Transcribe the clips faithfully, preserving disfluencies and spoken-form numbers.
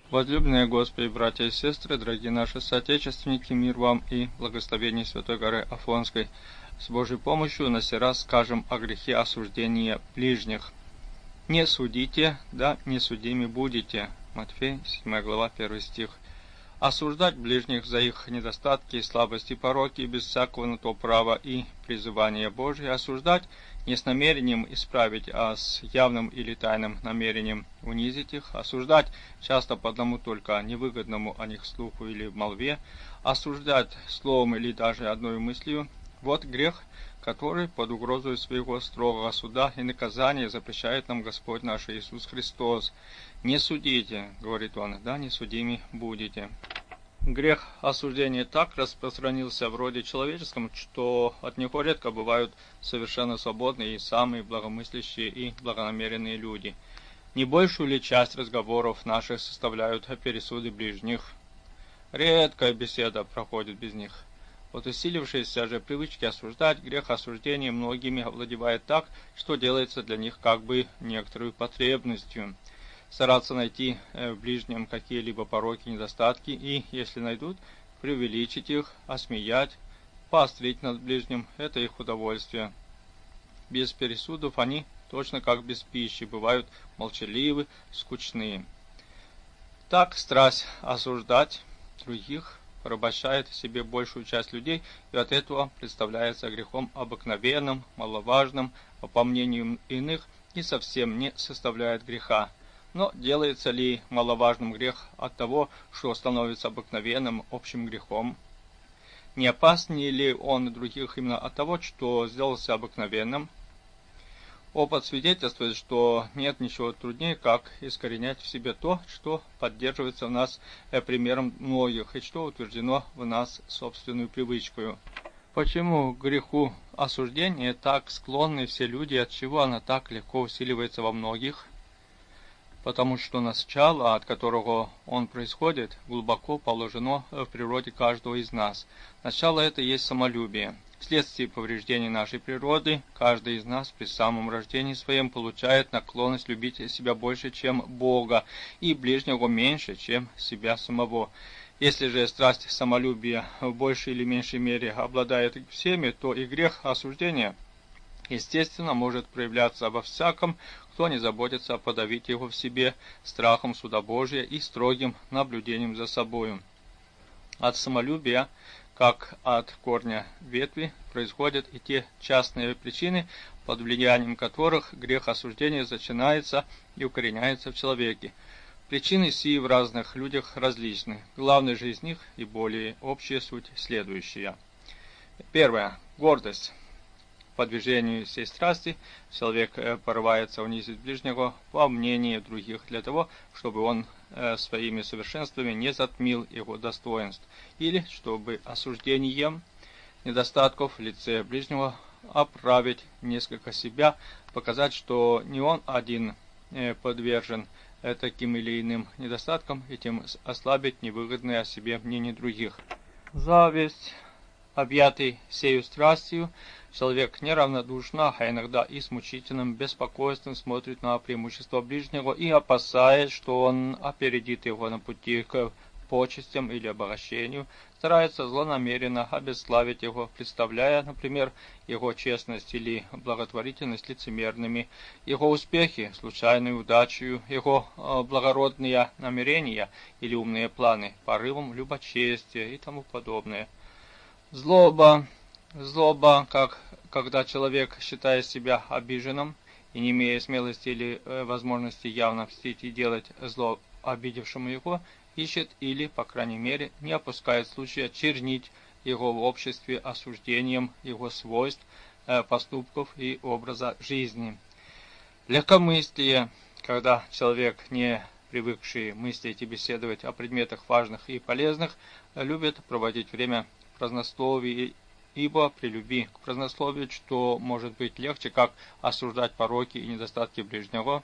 Возлюбленные Господи, братья и сестры, дорогие наши соотечественники, мир вам и благословение Святой горы Афонской. С Божьей помощью на сей раз скажем о грехе осуждения ближних. «Не судите, да не судими будете». Матфея, седьмая глава, первый стих. Осуждать ближних за их недостатки, слабости, пороки, без всякого на то права и призывания Божия. Осуждать не с намерением исправить, а с явным или тайным намерением унизить их. Осуждать часто по одному только невыгодному о них слуху или молве. Осуждать словом или даже одной мыслью. Вот грех, который под угрозой своего строгого суда и наказания запрещает нам Господь наш Иисус Христос. «Не судите», — говорит Он, — «да не судими будете». Грех осуждения так распространился в роде человеческом, что от него редко бывают совершенно свободные и самые благомыслящие и благонамеренные люди. Не большую ли часть разговоров наших составляют пересуды ближних? Редкая беседа проходит без них. От усилившейся же привычки осуждать, грех осуждения многими овладевает так, что делается для них как бы некоторой потребностью. Стараться найти в ближнем какие-либо пороки, недостатки и, если найдут, преувеличить их, осмеять, поострить над ближним – это их удовольствие. Без пересудов они, точно как без пищи, бывают молчаливы, скучные. Так страсть осуждать других порабощает себе большую часть людей и от этого представляется грехом обыкновенным, маловажным, а по мнению иных и совсем не составляет греха. Но делается ли маловажным грех от того, что становится обыкновенным общим грехом? Не опаснее ли он других именно от того, что сделался обыкновенным? Опыт свидетельствует, что нет ничего труднее, как искоренять в себе то, что поддерживается в нас примером многих и что утверждено в нас собственную привычкой. Почему к греху осуждения так склонны все люди, от чего она так легко усиливается во многих? Потому что начало, от которого он происходит, глубоко положено в природе каждого из нас. Начало это есть самолюбие. Вследствие повреждений нашей природы, каждый из нас при самом рождении своем получает наклонность любить себя больше, чем Бога, и ближнего меньше, чем себя самого. Если же страсть самолюбия в большей или меньшей мере обладает всеми, то и грех осуждения, естественно, может проявляться во всяком, кто не заботится подавить его в себе страхом суда Божия и строгим наблюдением за собою. От самолюбия, как от корня ветви, происходят и те частные причины, под влиянием которых грех осуждения начинается и укореняется в человеке. Причины сии в разных людях различны. Главная же из них и более общая суть следующая. Первое. Гордость. По движению всей страсти человек порывается унизить ближнего по мнению других для того, чтобы он э, своими совершенствами не затмил его достоинств, или чтобы осуждением недостатков в лице ближнего оправить несколько себя, показать, что не он один э, подвержен э, таким или иным недостаткам, и тем ослабить невыгодное о себе мнение других. Зависть. Объятый сею страстью, человек неравнодушно, а иногда и с мучительным беспокойством смотрит на преимущество ближнего и опасаясь, что он опередит его на пути к почестям или обогащению, старается злонамеренно обесславить его, представляя, например, его честность или благотворительность лицемерными, его успехи случайной удачей, его благородные намерения или умные планы порывом любочестия и тому подобное. Злоба. Злоба, как когда человек, считая себя обиженным и не имея смелости или э, возможности явно мстить и делать зло обидевшему его, ищет или, по крайней мере, не опускает случая чернить его в обществе осуждением его свойств, э, поступков и образа жизни. Легкомыслие, когда человек, не привыкший мыслить и беседовать о предметах важных и полезных, любит проводить время празднословии, ибо при любви к празднословию, что может быть легче, как осуждать пороки и недостатки ближнего.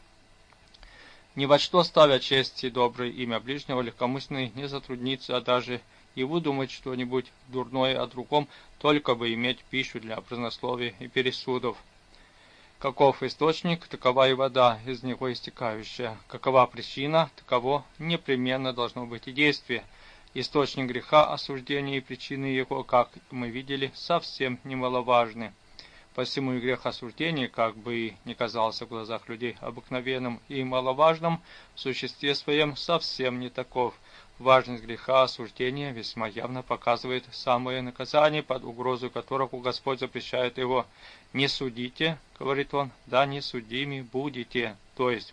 Ни во что ставя честь и доброе имя ближнего, легкомысленный не затруднится даже и выдумать что-нибудь дурное о другом, только бы иметь пищу для празднословия и пересудов. Каков источник, такова и вода, из него истекающая. Какова причина, таково непременно должно быть и действие. Источник греха, осуждение и причины его, как мы видели, совсем немаловажны. Посему и грех осуждения, как бы и не казался в глазах людей обыкновенным и маловажным, в существе своем совсем не таков. Важность греха осуждения весьма явно показывает самое наказание, под угрозу которого Господь запрещает его. «Не судите», — говорит он, — «да не судими будете». То есть,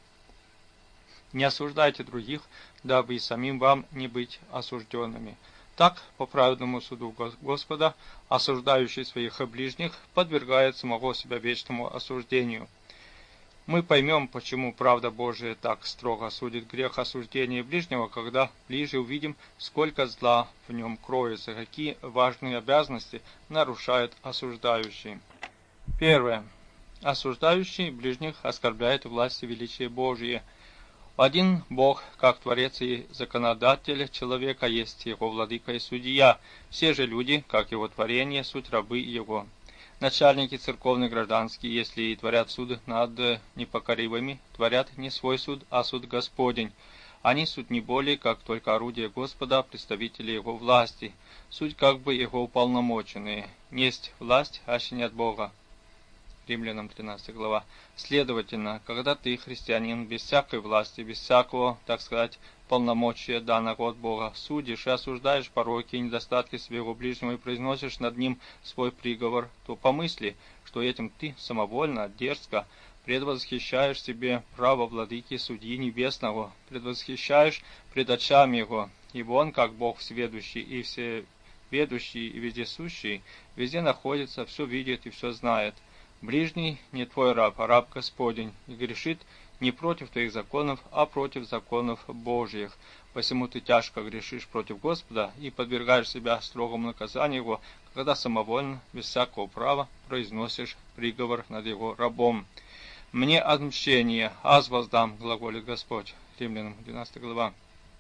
не осуждайте других, дабы и самим вам не быть осужденными. Так, по праведному суду Господа, осуждающий своих ближних подвергает самого себя вечному осуждению. Мы поймем, почему правда Божия так строго судит грех осуждения ближнего, когда ближе увидим, сколько зла в нем кроется, какие важные обязанности нарушает осуждающий. Первое. Осуждающий ближних оскорбляет власть и величие Божие. Один Бог, как Творец и Законодатель человека, есть его владыка и судья. Все же люди, как его творение, суть рабы его. Начальники церковные гражданские, если и творят суд над непокоривыми, творят не свой суд, а суд Господень. Они суть не более, как только орудие Господа, представители его власти, суть как бы его уполномоченные. Несть власть, аще не от Бога. Римлянам тринадцатая глава. Следовательно, когда ты, христианин, без всякой власти, без всякого, так сказать, полномочия, данного от Бога, судишь и осуждаешь пороки и недостатки своего ближнего и произносишь над ним свой приговор, то помысли, что этим ты самовольно, дерзко предвосхищаешь себе право владыки судьи небесного, предвосхищаешь пред очами его, ибо он, как Бог всеведущий и всеведущий и вездесущий, везде находится, все видит и все знает. Ближний не твой раб, а раб Господень, и грешит не против твоих законов, а против законов Божьих. Посему ты тяжко грешишь против Господа и подвергаешь себя строгому наказанию его, когда самовольно, без всякого права, произносишь приговор над его рабом. «Мне отмщение, аз воздам», глаголит Господь. Римлянам двенадцатая глава.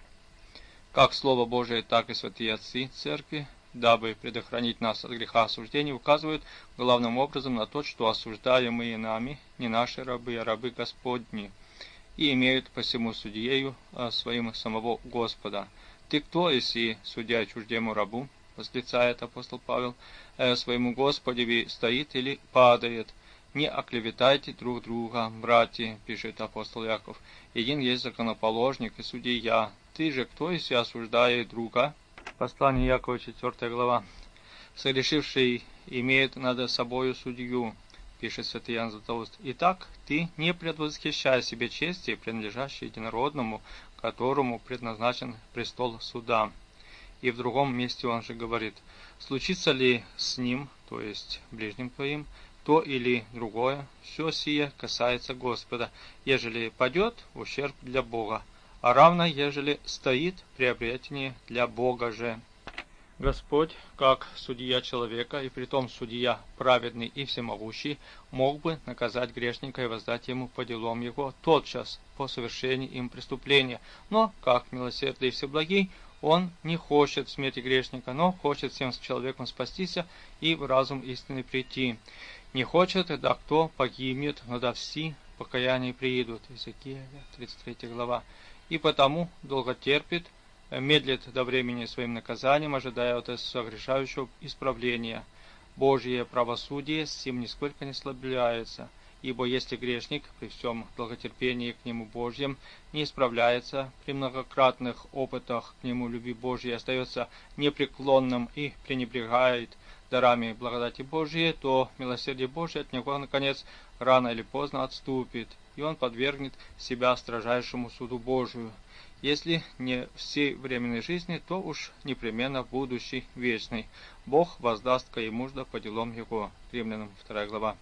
Как Слово Божие, так и святые отцы церкви, дабы предохранить нас от греха осуждения, указывают главным образом на то, что осуждаемые нами не наши рабы, а рабы Господни, и имеют посему судьею своим самого Господа. «Ты кто, если, судя чуждему рабу, — восклицает апостол Павел, — своему Господеве стоит или падает? Не оклеветайте друг друга, братья, — пишет апостол Яков, — един есть законоположник и судья. Ты же кто, если осуждая друга?» Послание Якова, четвёртая глава. «Согрешивший имеет над собою судью», пишет святый Иоанн Златоуст. «Итак, ты не предвосхищай себе чести, принадлежащей единородному, которому предназначен престол суда». И в другом месте он же говорит: «Случится ли с ним, то есть ближним твоим, то или другое, все сие касается Господа, ежели падет, ущерб для Бога, а равно, ежели стоит, приобретение для Бога же». Господь, как судья человека, и притом судья праведный и всемогущий, мог бы наказать грешника и воздать ему по делам его тотчас по совершении им преступления, но, как милосердный и всеблагий, он не хочет смерти грешника, но хочет всем человеком спастися и в разум истины прийти. Не хочет, да кто погибнет, но да все покаяние приидут. Иезекииля, тридцать третья глава. И потому долго терпит, медлит до времени своим наказанием, ожидая от согрешающего исправления. Божье правосудие с сим нисколько не слабляется, ибо если грешник при всем долготерпении к нему Божьем не исправляется, при многократных опытах к нему любви Божьей остается непреклонным и пренебрегает дарами благодати Божьей, то милосердие Божие от него, наконец, рано или поздно отступит, и он подвергнет себя строжайшему суду Божию. Если не всей временной жизни, то уж непременно будущей вечной. Бог воздаст каемужда по делам его. Римлянам вторая глава.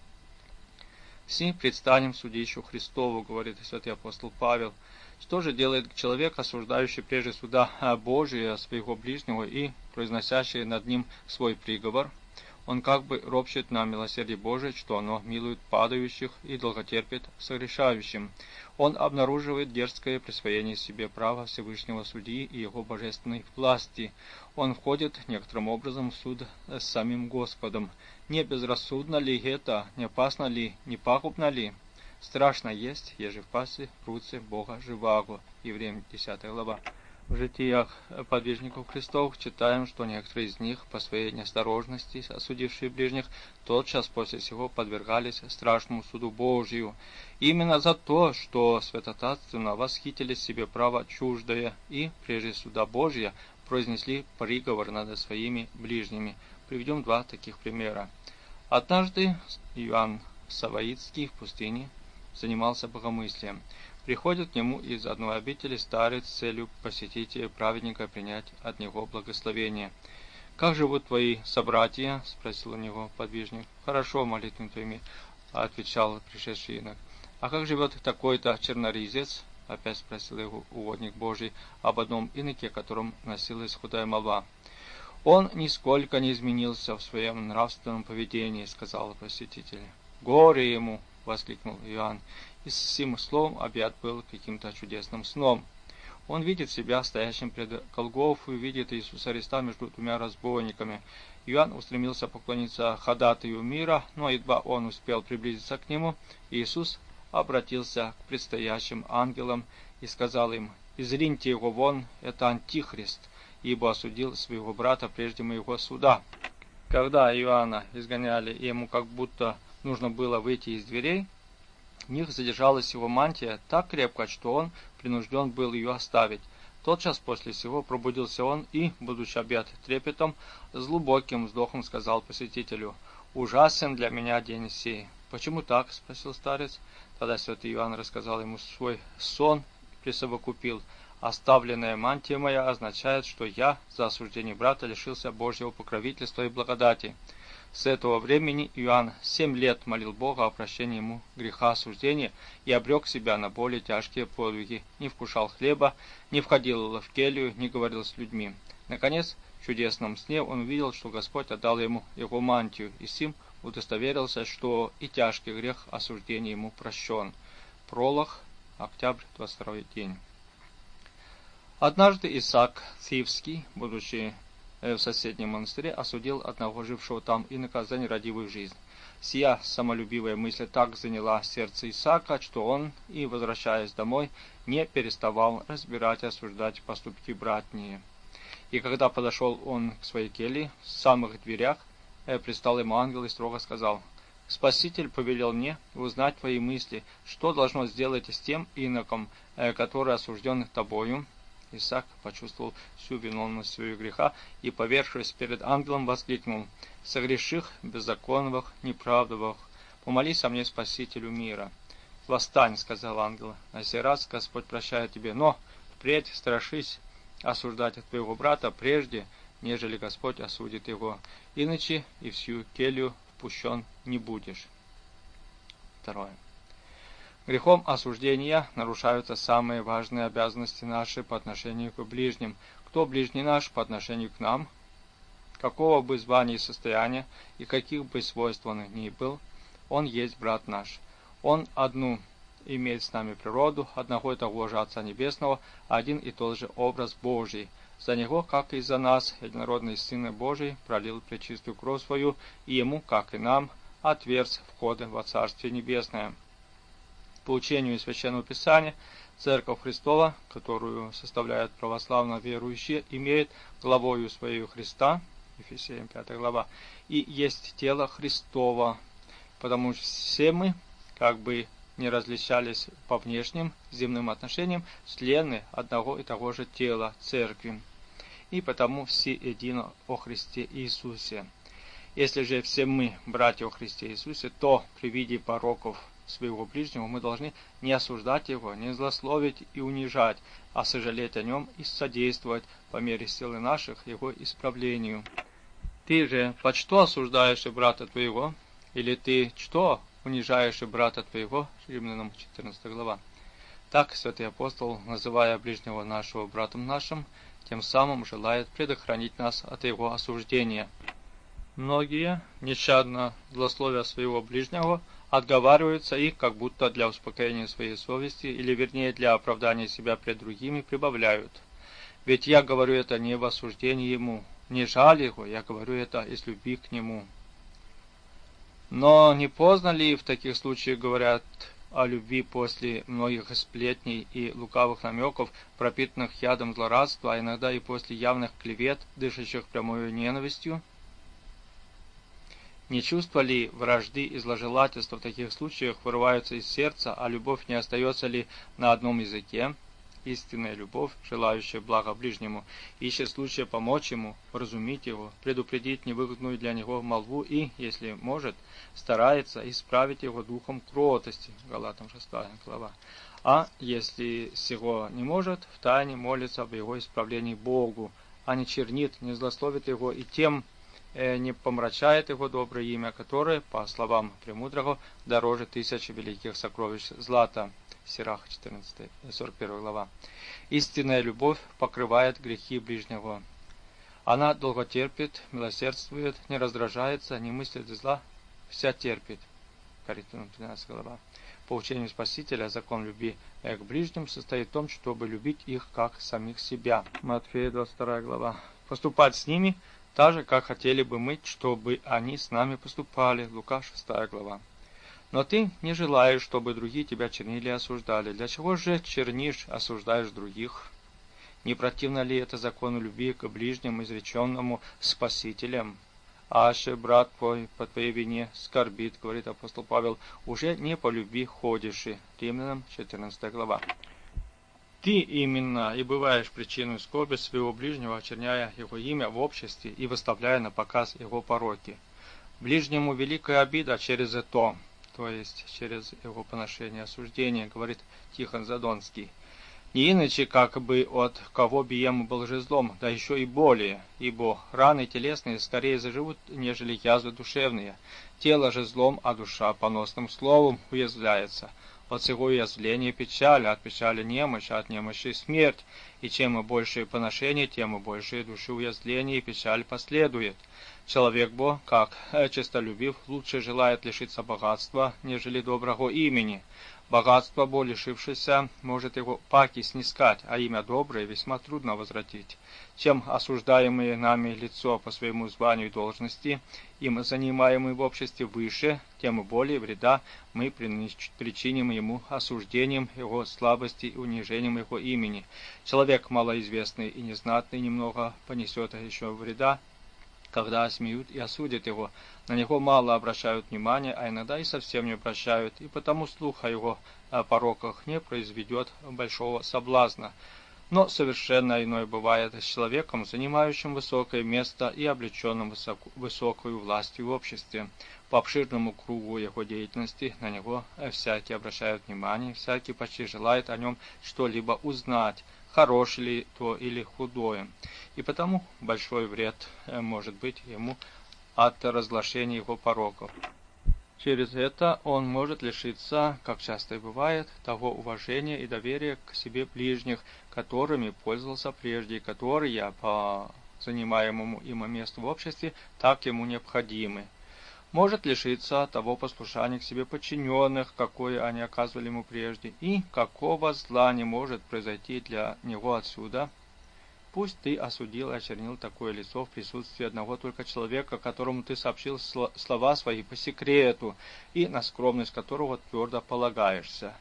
«Си предстанем судищу Христову», говорит святый апостол Павел. Что же делает человек, осуждающий прежде суда Божия своего ближнего и произносящий над ним свой приговор? Он как бы ропщет на милосердие Божие, что оно милует падающих и долготерпит согрешающим. Он обнаруживает дерзкое присвоение себе права Всевышнего Судьи и его божественной власти. Он входит некоторым образом в суд с самим Господом. Не безрассудно ли это, не опасно ли, не пагубно ли? Страшно есть, еже впасти в руце Бога живаго. Евреям десятая глава. В житиях подвижников Христов читаем, что некоторые из них, по своей неосторожности, осудившие ближних, тотчас после сего подвергались страшному суду Божию. Именно за то, что святотатственно восхитили себе право чуждое и, прежде суда Божия, произнесли приговор над своими ближними. Приведем два таких примера. Однажды Иоанн Саваитский в пустыне занимался богомыслием. Приходит к нему из одной обители старец с целью посетить праведника и принять от него благословение. «Как живут твои собратья?» – спросил у него подвижник. «Хорошо, молитвами твоими», – отвечал пришедший инок. «А как живет такой-то черноризец?» – опять спросил его угодник Божий об одном иноке, о котором носилась худая молва. «Он нисколько не изменился в своем нравственном поведении», – сказал посетитель. «Горе ему!» — воскликнул Иоанн, и с сим словом объят был каким-то чудесным сном. Он видит себя стоящим пред Голгофой, видит Иисуса Христа между двумя разбойниками. Иоанн устремился поклониться ходатаю мира, но едва он успел приблизиться к нему, Иисус обратился к предстоящим ангелам и сказал им: «Изриньте его вон, это Антихрист, ибо осудил своего брата прежде моего суда». Когда Иоанна изгоняли, и ему как будто нужно было выйти из дверей, в них задержалась его мантия так крепко, что он принужден был ее оставить. Тотчас после сего пробудился он и, будучи объят трепетом, с глубоким вздохом сказал посетителю: «Ужасен для меня день сей». «Почему так?» — спросил старец. Тогда святый Иоанн рассказал ему свой сон и присовокупил: «Оставленная мантия моя означает, что я за осуждение брата лишился Божьего покровительства и благодати». С этого времени Иоанн семь лет молил Бога о прощении ему греха осуждения и обрек себя на более тяжкие подвиги, не вкушал хлеба, не входил в келью, не говорил с людьми. Наконец, в чудесном сне он увидел, что Господь отдал ему его мантию, и сим удостоверился, что и тяжкий грех осуждения ему прощен. Пролог, октябрь, двадцать второй день. Однажды Исаак Цивский, будучи в соседнем монастыре, осудил одного жившего там инока за нерадивую жизнь. Сия самолюбивая мысль так заняла сердце Исаака, что он, и возвращаясь домой, не переставал разбирать и осуждать поступки братние. И когда подошел он к своей келье, в самых дверях предстал ему ангел и строго сказал: «Спаситель повелел мне узнать твои мысли, что должно сделать с тем иноком, который осужден тобою». Исаак почувствовал всю виновность своего греха и, повершившись перед ангелом, воскликнул: «Согреших, беззаконных, неправдовых, помолись о мне Спасителю мира». «Восстань», — сказал ангел, — «на сей раз Господь прощает тебе, но впредь страшись осуждать твоего брата прежде, нежели Господь осудит его, иначе и всю келью впущен не будешь». Второе. Грехом осуждения нарушаются самые важные обязанности наши по отношению к ближним. Кто ближний наш по отношению к нам? Какого бы звания и состояния, и каких бы свойств он ни был, он есть брат наш. Он одну имеет с нами природу, одного и того же Отца Небесного, один и тот же образ Божий. За него, как и за нас, единородный Сын Божий пролил пречистую кровь свою, и ему, как и нам, отверз входы во Царствие Небесное. По учению Священного Писания, Церковь Христова, которую составляют православно верующие, имеет главою своей Христа, Ефесянам пятая глава, и есть тело Христово, потому что все мы, как бы не различались по внешним земным отношениям, члены одного и того же тела, Церкви, и потому все едино о Христе Иисусе. Если же все мы, братья во Христе Иисусе, то при виде пороков своего ближнего мы должны не осуждать его, не злословить и унижать, а сожалеть о нем и содействовать по мере силы наших его исправлению. Ты же под что осуждаешь брата твоего? Или ты что унижаешь брата твоего? Римлянам четырнадцатая глава. Так святый апостол, называя ближнего нашего братом нашим, тем самым желает предохранить нас от его осуждения. Многие, нещадно злословия своего ближнего, отговариваются и, как будто для успокоения своей совести, или вернее для оправдания себя пред другими, прибавляют: «Ведь я говорю это не в осуждении ему, не жаль его, я говорю это из любви к нему». Но не поздно ли в таких случаях говорят о любви после многих сплетней и лукавых намеков, пропитанных ядом злорадства, а иногда и после явных клевет, дышащих прямой ненавистью? Не чувства ли вражды и зложелательства в таких случаях вырываются из сердца, а любовь не остается ли на одном языке? Истинная любовь, желающая блага ближнему, ищет случая помочь ему, вразумить его, предупредить невыгодную для него молву и, если может, старается исправить его духом кротости. Галатам шестая глава. А если сего не может, втайне молится об его исправлении Богу, а не чернит, не злословит его и тем э, не помрачает его доброе имя, которое, по словам Премудрого, дороже тысячи великих сокровищ злата. Сирах четырнадцатая, сорок первая глава. Истинная любовь покрывает грехи ближнего. Она долго терпит, милосердствует, не раздражается, не мыслит зла, вся терпит. Коринфянам тринадцатая глава. По учению Спасителя, закон любви к ближним состоит в том, чтобы любить их как самих себя. Матфея двадцать вторая глава. Поступать с ними так же, как хотели бы мы, чтобы они с нами поступали. Лука шестая глава. Но ты не желаешь, чтобы другие тебя чернили и осуждали. Для чего же чернишь, осуждаешь других? Не противно ли это закону любви к ближнему, изреченному Спасителем? Аше, брат твой, по твоей вине скорбит, говорит апостол Павел, уже не по любви ходишь. Римлянам четырнадцатая глава. Ты именно и бываешь причиной скорби своего ближнего, очерняя его имя в обществе и выставляя на показ его пороки. Ближнему великая обида через это, то есть через его поношение осуждения, говорит Тихон Задонский. Не иначе, как бы от кого бием был же злом, да еще и более, ибо раны телесные скорее заживут, нежели язвы душевные. Тело же злом, а душа поносным словом уязвляется. От сего уязвления печаль, от печали немощь, от немощи смерть, и чем больше поношение, тем больше души уязвления и печаль последует. Человек бо, как честолюбив, лучше желает лишиться богатства, нежели доброго имени. Богатство бо, лишившееся, может его паки снискать, а имя доброе весьма трудно возвратить. Чем осуждаемое нами лицо по своему званию и должности, им занимаемый в обществе выше, тем более вреда мы причиним ему осуждением его слабости и унижением его имени. Человек малоизвестный и незнатный немного понесет еще вреда, когда смеют и осудят его. На него мало обращают внимания, а иногда и совсем не обращают, и потому слух о его пороках не произведет большого соблазна. Но совершенно иное бывает с человеком, занимающим высокое место и облеченным высоко, высокую властью в обществе. По обширному кругу его деятельности на него всякий обращает внимание, всякий почти желает о нем что-либо узнать, хорошее ли то или худое. И потому большой вред может быть ему от разглашения его пороков. Через это он может лишиться, как часто и бывает, того уважения и доверия к себе ближних, которыми пользовался прежде, и которые по занимаемому им месту в обществе так ему необходимы. Может лишиться того послушания к себе подчиненных, какое они оказывали ему прежде, и какого зла не может произойти для него отсюда. Пусть ты осудил и очернил такое лицо в присутствии одного только человека, которому ты сообщил слова свои по секрету, и на скромность которого твердо полагаешься.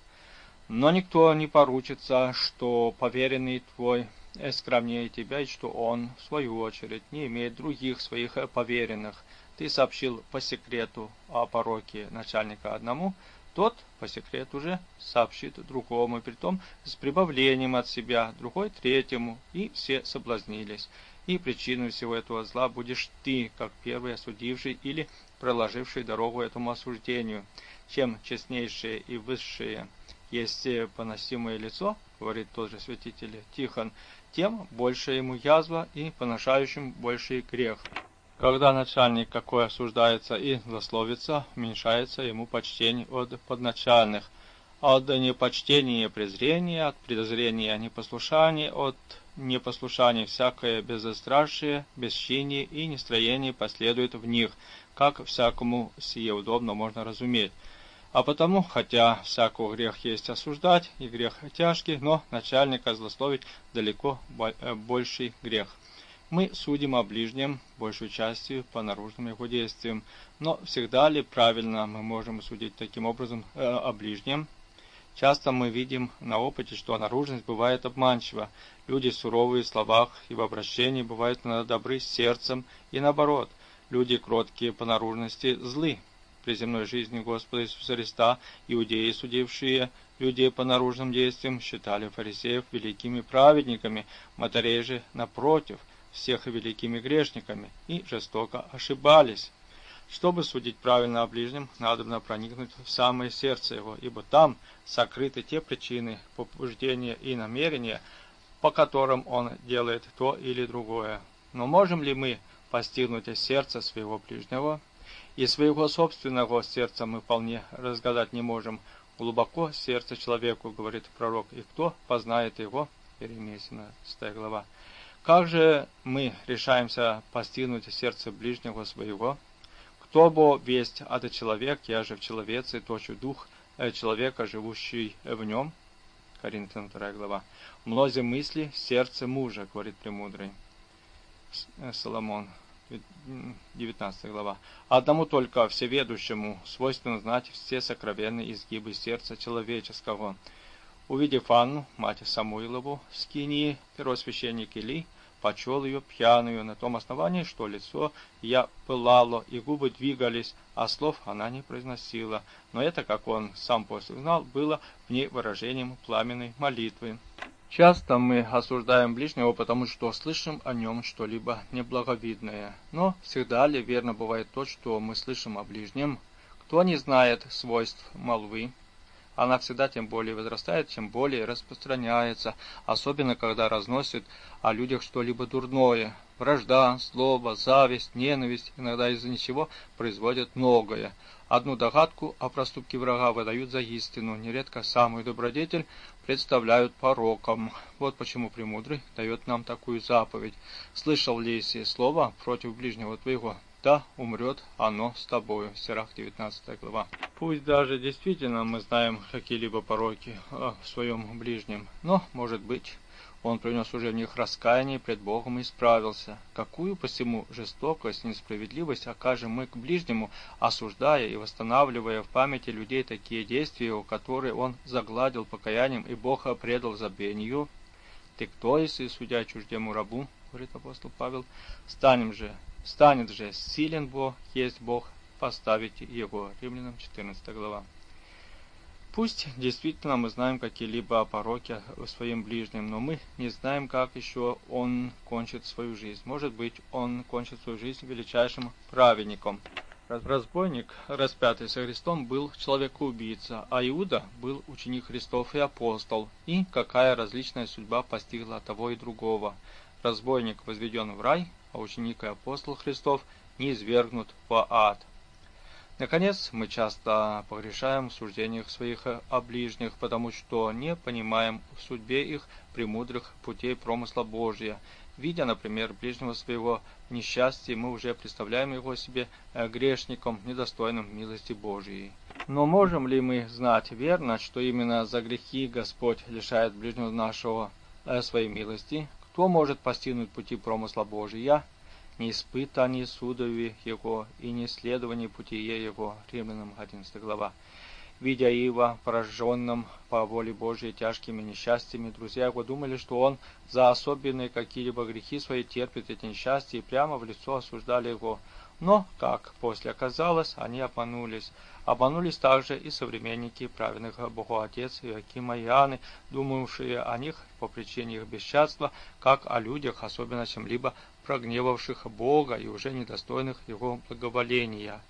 Но никто не поручится, что поверенный твой скромнее тебя, и что он, в свою очередь, не имеет других своих поверенных. Ты сообщил по секрету о пороке начальника одному, тот по секрету же сообщит другому, и притом с прибавлением от себя, другой третьему, и все соблазнились. И причиной всего этого зла будешь ты, как первый осудивший или проложивший дорогу этому осуждению. Чем честнейшее и высшее есть поносимое лицо, говорит тот же святитель Тихон, тем больше ему язва и поношающим больший грех. Когда начальник какой осуждается и злословится, уменьшается ему почтение от подначальных, от непочтения презрения, от презрения непослушания, от непослушания всякое беззастрашие, бесчиние и нестроение последует в них, как всякому сие удобно можно разуметь. А потому, хотя всякого грех есть осуждать, и грех тяжкий, но начальника злословить далеко больший грех. Мы судим о ближнем, большей частью по наружным его действиям, но всегда ли правильно мы можем судить таким образом э, о ближнем? Часто мы видим на опыте, что наружность бывает обманчива. Люди суровые в словах и в обращении бывают добры сердцем, и наоборот, люди кроткие по наружности злы. При земной жизни Господа Иисуса Христа иудеи, судившие людей по наружным действиям, считали фарисеев великими праведниками, матарей же, напротив, всех великими грешниками, и жестоко ошибались. Чтобы судить правильно о ближнем, надобно проникнуть в самое сердце его, ибо там сокрыты те причины, побуждения и намерения, по которым он делает то или другое. Но можем ли мы постигнуть сердце своего ближнего? И своего собственного сердца мы вполне разгадать не можем. Глубоко сердце человеку, говорит пророк, и кто познает его? Иеремия семнадцатая глава. Как же мы решаемся постигнуть сердце ближнего своего? Кто бо весть от человек, я же в человеце точу дух человека, живущий в нем? Коринфянам вторая глава. Мнозе мысли, сердце мужа, говорит премудрый Соломон, девятнадцатая глава. Одному только всеведущему свойственно знать все сокровенные изгибы сердца человеческого. Увидев Анну, мать Самуилову, скинии, первосвященник Илий почел ее пьяную на том основании, что лицо я пылало, и губы двигались, а слов она не произносила. Но это, как он сам после узнал, было в ней выражением пламенной молитвы. Часто мы осуждаем ближнего, потому что слышим о нем что-либо неблаговидное. Но всегда ли верно бывает то, что мы слышим о ближнем? Кто не знает свойств молвы? Она всегда тем более возрастает, чем более распространяется, особенно когда разносит о людях что-либо дурное. Вражда, злоба, зависть, ненависть иногда из-за ничего производят многое. Одну догадку о проступке врага выдают за истину, нередко самую добродетель представляют пороком. Вот почему премудрый дает нам такую заповедь. «Слышал ли сие слово против ближнего твоего? Да умрет оно с тобою». Сирах девятнадцатая глава. Пусть даже действительно мы знаем какие-либо пороки в своем ближнем, но, может быть, он принес уже в них раскаяние пред Богом и исправился. Какую посему жестокость, несправедливость окажем мы к ближнему, осуждая и восстанавливая в памяти людей такие действия, которые он загладил покаянием и Бог предал забвению? Ты кто, если судя чуждему рабу, говорит апостол Павел, станем же, станет же силен Бог, есть Бог, поставите его. Римлянам четырнадцатая глава. Пусть действительно мы знаем какие-либо пороки в своем ближнем, но мы не знаем, как еще он кончит свою жизнь. Может быть, он кончит свою жизнь величайшим праведником. Разбойник, распятый со Христом, был человекоубийца, а Иуда был ученик Христов и апостол. И какая различная судьба постигла того и другого. Разбойник возведен в рай, а ученик и апостол Христов низвергнут в ад. Наконец, мы часто погрешаем в суждениях своих о ближних, потому что не понимаем в судьбе их премудрых путей промысла Божия. Видя, например, ближнего своего несчастья, мы уже представляем его себе грешником, недостойным милости Божией. Но можем ли мы знать верно, что именно за грехи Господь лишает ближнего нашего своей милости? Кто может постигнуть пути промысла Божия? Не испытание судови его и не исследование путие его. Римлянам одиннадцатая глава. Видя Иова пораженным по воле Божией тяжкими несчастьями, друзья его думали, что он за особенные какие-либо грехи свои терпит эти несчастья и прямо в лицо осуждали его. Но, как после оказалось, они обманулись. Обманулись также и современники праведных Богу Отец Иоакима и Иоанны, думавшие о них по причине их бесчадства, как о людях, особенно чем-либо прогневавших Бога и уже недостойных Его благоволения.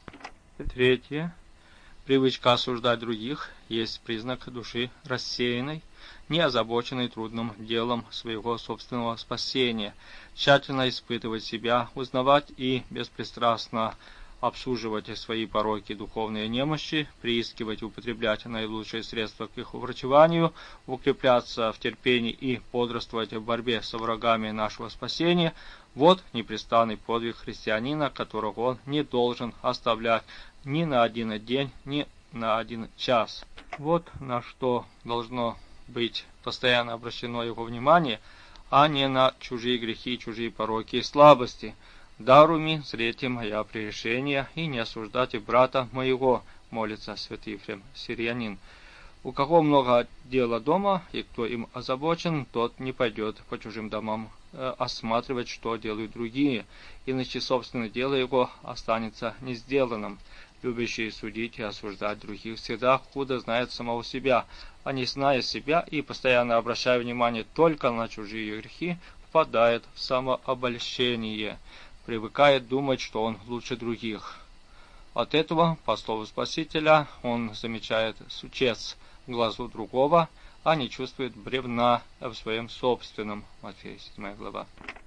Третье. Привычка осуждать других есть признак души рассеянной, не озабоченной трудным делом своего собственного спасения. Тщательно испытывать себя, узнавать и беспристрастно обсуживать свои пороки, духовные немощи, приискивать и употреблять наилучшие средства к их уврачеванию, укрепляться в терпении и бодрствовать в борьбе со врагами нашего спасения – вот непрестанный подвиг христианина, которого он не должен оставлять ни на один день, ни на один час. Вот на что должно быть постоянно обращено его внимание, а не на чужие грехи, чужие пороки и слабости. Даруй мне зреть моя прегрешения и не осуждать брата моего, молится святый Ефрем Сириянин. У кого много дела дома, и кто им озабочен, тот не пойдет по чужим домам э, осматривать, что делают другие, иначе собственное дело его останется не сделанным. Любящий судить и осуждать других всегда худо знает самого себя, а не зная себя и постоянно обращая внимание только на чужие грехи, впадает в самообольщение, привыкает думать, что он лучше других. От этого, по слову Спасителя, он замечает сучец в глазу другого, а не чувствует бревна в своем собственном. Матфея седьмая глава.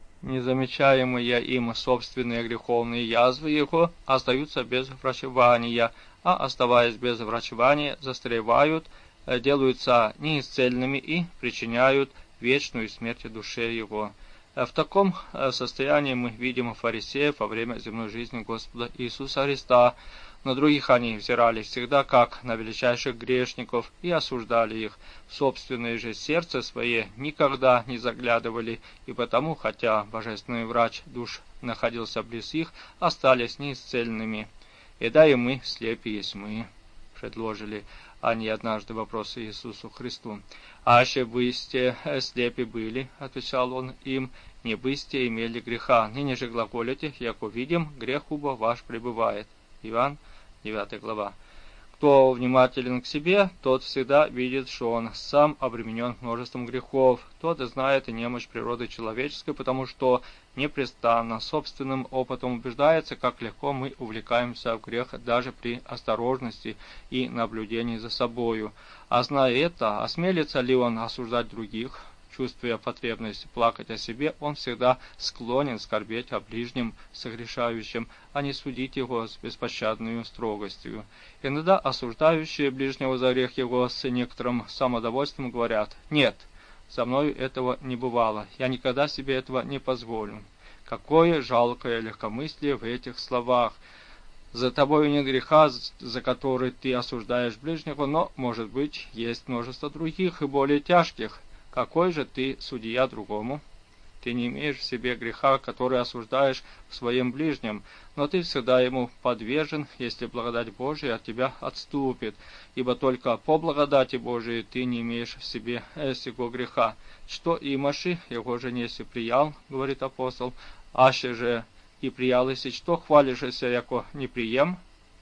Незамечаемые им собственные греховные язвы его остаются без врачевания, а оставаясь без врачевания, застревают, делаются неисцельными и причиняют вечную смерть душе его. В таком состоянии мы видим фарисеев во время земной жизни Господа Иисуса Христа. На других они взирали всегда как на величайших грешников и осуждали их. В собственное же сердце свое никогда не заглядывали, и потому, хотя божественный врач душ находился близ их, остались неисцельными. И да и мы, слепи есть мы, предложили они однажды вопрос Иисусу Христу. «Аще бысте слепи были, — отвечал он им, — не бысте имели греха, ныне же глаголите, яко видим, грех убо ваш пребывает». Иоанн, девятая глава. Кто внимателен к себе, тот всегда видит, что он сам обременен множеством грехов. Тот знает и немощь природы человеческой, потому что непрестанно собственным опытом убеждается, как легко мы увлекаемся в грех даже при осторожности и наблюдении за собою. А зная это, осмелится ли он осуждать других? Чувствуя потребность плакать о себе, он всегда склонен скорбеть о ближнем согрешающем, а не судить его с беспощадной строгостью. Иногда осуждающие ближнего за грех его с некоторым самодовольством говорят: «Нет, со мною этого не бывало, я никогда себе этого не позволю». Какое жалкое легкомыслие в этих словах! За тобою нет греха, за который ты осуждаешь ближнего, но, может быть, есть множество других и более тяжких. Какой же ты судья другому? Ты не имеешь в себе греха, который осуждаешь в своем ближнем, но ты всегда ему подвержен, если благодать Божия от тебя отступит, ибо только по благодати Божией ты не имеешь в себе сего греха. Что имаши, его же неси приял, говорит апостол, аще же и приял, если что хвалишься, яко не прием.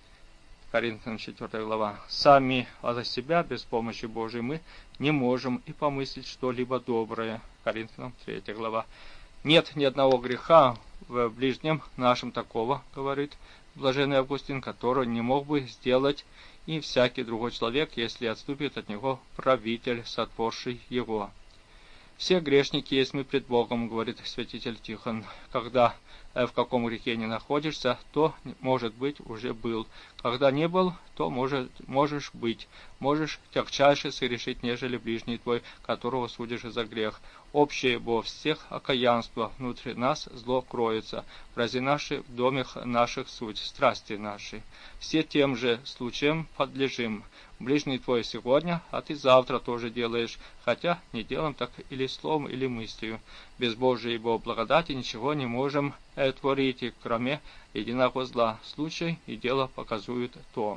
Коринфянам четвёртая глава. Сами от себя, без помощи Божией, мы не можем и помыслить что-либо доброе. Коринфянам третья глава. Нет ни одного греха в ближнем нашем такого, говорит блаженный Августин, который не мог бы сделать и всякий другой человек, если отступит от него правитель, сотворший его. Все грешники есть мы пред Богом, говорит святитель Тихон. Когда в каком грехе не находишься, то, может быть, уже был. Когда не был, то может, можешь быть. Можешь тягчайше согрешить, нежели ближний твой, которого судишь за грех. Общее во всех окаянство, внутри нас зло кроется. Врази наши в доме наших суть, страсти наши. Все тем же случаем подлежим. Ближний твой сегодня, а ты завтра тоже делаешь, хотя не делом, так или словом, или мыслью. Без Божией его благодати ничего не можем э, творить, и кроме единого зла. Случай и дело показуют то.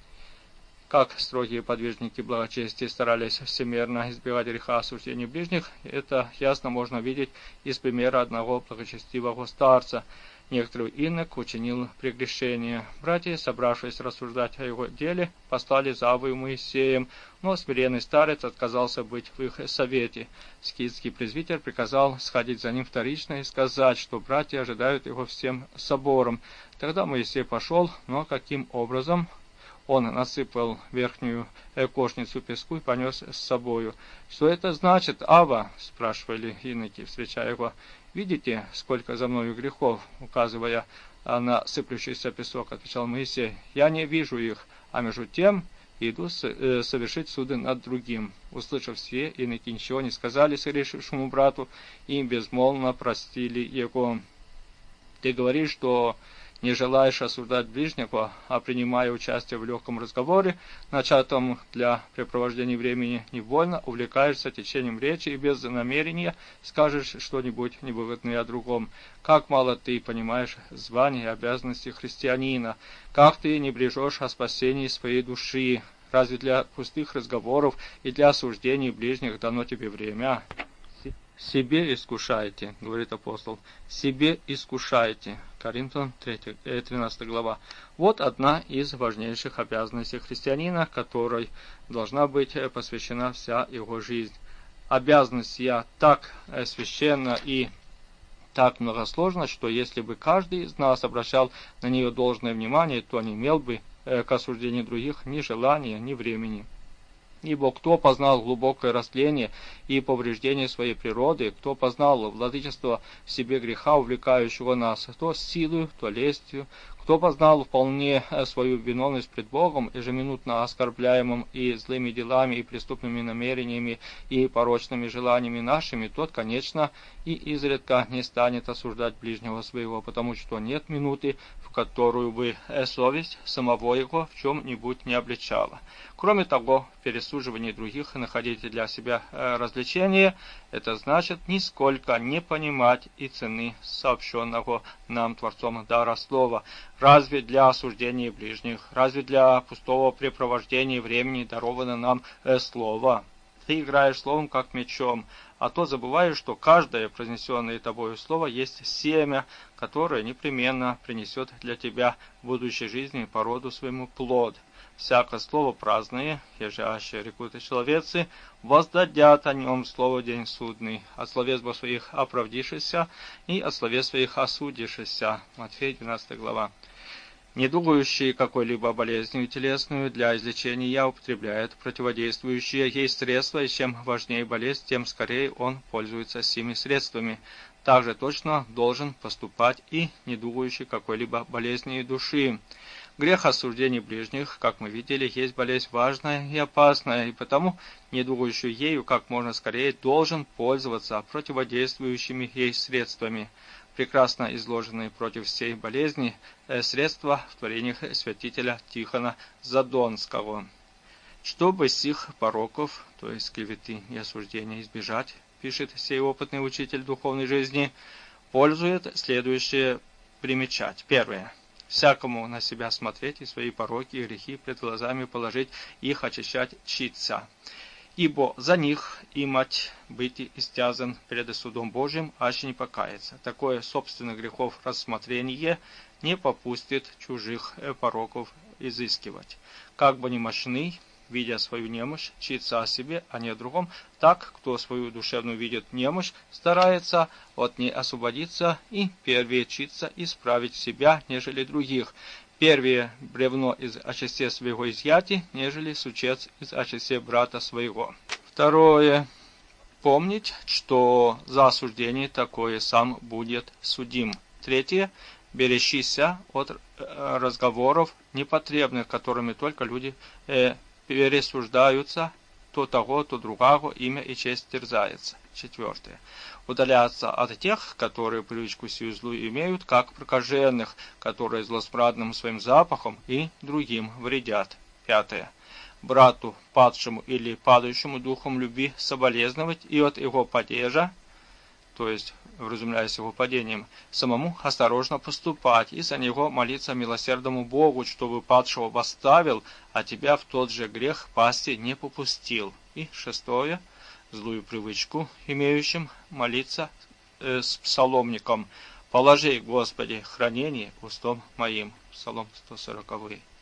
Как строгие подвижники благочестия старались всемерно избегать греха осуждения ближних, это ясно можно видеть из примера одного благочестивого старца. Некоторый инок учинил прегрешение. Братья, собравшись рассуждать о его деле, послали за Авою Моисеем, но смиренный старец отказался быть в их совете. Скитский презвитер приказал сходить за ним вторично и сказать, что братья ожидают его всем собором. Тогда Моисей пошел, но каким образом? Он насыпал верхнюю кошницу песку и понес с собою. «Что это значит, Ава?» — спрашивали иноки, встречая его. «Видите, сколько за мною грехов?» — указывая на сыплющийся песок, отвечал Моисей. «Я не вижу их, а между тем иду совершить суды над другим». Услышав все, иноки ничего не сказали согрешившему брату и безмолвно простили его. «Ты говоришь, что не желаешь осуждать ближнего, а принимая участие в легком разговоре, начатом для препровождения времени невольно, увлекаешься течением речи и без намерения скажешь что-нибудь невыгодное о другом. Как мало ты понимаешь звания и обязанности христианина, как ты не брежешь о спасении своей души. Разве для пустых разговоров и для осуждений ближних дано тебе время? Себе искушайте, говорит апостол, себе искушайте. Коринфянам тринадцатая глава. Вот одна из важнейших обязанностей христианина, которой должна быть посвящена вся его жизнь. Обязанность я так священна и так многосложна, что если бы каждый из нас обращал на нее должное внимание, то не имел бы к осуждению других ни желания, ни времени. Ибо кто познал глубокое растление и повреждение своей природы, кто познал владычество в себе греха, увлекающего нас, то силою, то лестью, кто познал вполне свою виновность пред Богом, ежеминутно оскорбляемым и злыми делами, и преступными намерениями, и порочными желаниями нашими, тот, конечно, и изредка не станет осуждать ближнего своего, потому что нет минуты, в которую бы совесть самого его в чем-нибудь не обличала. Кроме того, в пересуживании других находить для себя развлечения, это значит нисколько не понимать и цены сообщенного нам Творцом дара слова. Разве для осуждения ближних, разве для пустого препровождения времени даровано нам э, слово? Ты играешь словом, как мечом, а то забываешь, что каждое произнесенное тобою слово есть семя, которое непременно принесет для тебя в будущей жизни по роду своему плод. Всякое слово праздное, еже аще рекут и человецы, воздадят о нем слово день судный, от словес бы своих оправдишися и от словес своих осудишися. Матфея двенадцатая глава. Недугающий какой-либо болезнью телесную для излечения употребляет противодействующие ей средства, и чем важнее болезнь, тем скорее он пользуется сими средствами. Также точно должен поступать и недугающий какой-либо болезнью души. Грех осуждений ближних, как мы видели, есть болезнь важная и опасная, и потому недугающий ею как можно скорее должен пользоваться противодействующими ей средствами. Прекрасно изложенные против всей болезни средства в творениях святителя Тихона Задонского. Чтобы сих пороков, то есть клеветы и осуждения, избежать, пишет сей опытный учитель духовной жизни, пользует следующее примечать. Первое. Всякому на себя смотреть и свои пороки и грехи пред глазами положить, их очищать, читься. Ибо за них имать быть истязан перед судом Божьим, аще не покаяться. Такое собственных грехов рассмотрение не попустит чужих пороков изыскивать. Как бы ни мощный, видя свою немощь, читься о себе, а не о другом, так, кто свою душевную видит немощь, старается от ней освободиться и первее читься исправить себя, нежели других. Первее бревно из очисте своего изъяти, нежели сучец из очисте брата своего. Второе. Помнить, что за осуждение такое сам будет судим. Третье. Берещися от разговоров непотребных, которыми только люди э, пересуждаются, то того, то другого, имя и честь терзается. Четвертое. Удаляться от тех, которые привычку сию злую имеют, как прокаженных, которые злосмрадным своим запахом и другим вредят. Пятое. Брату, падшему или падающему духом любви соболезновать и от его падежа, то есть, вразумляясь его падением, самому осторожно поступать и за него молиться милосердному Богу, чтобы падшего восставил, а тебя в тот же грех пасти не попустил. И шестое. Злую привычку имеющим молиться э, с псаломником. Положи, Господи, хранение устом моим. Псалом сто сорок.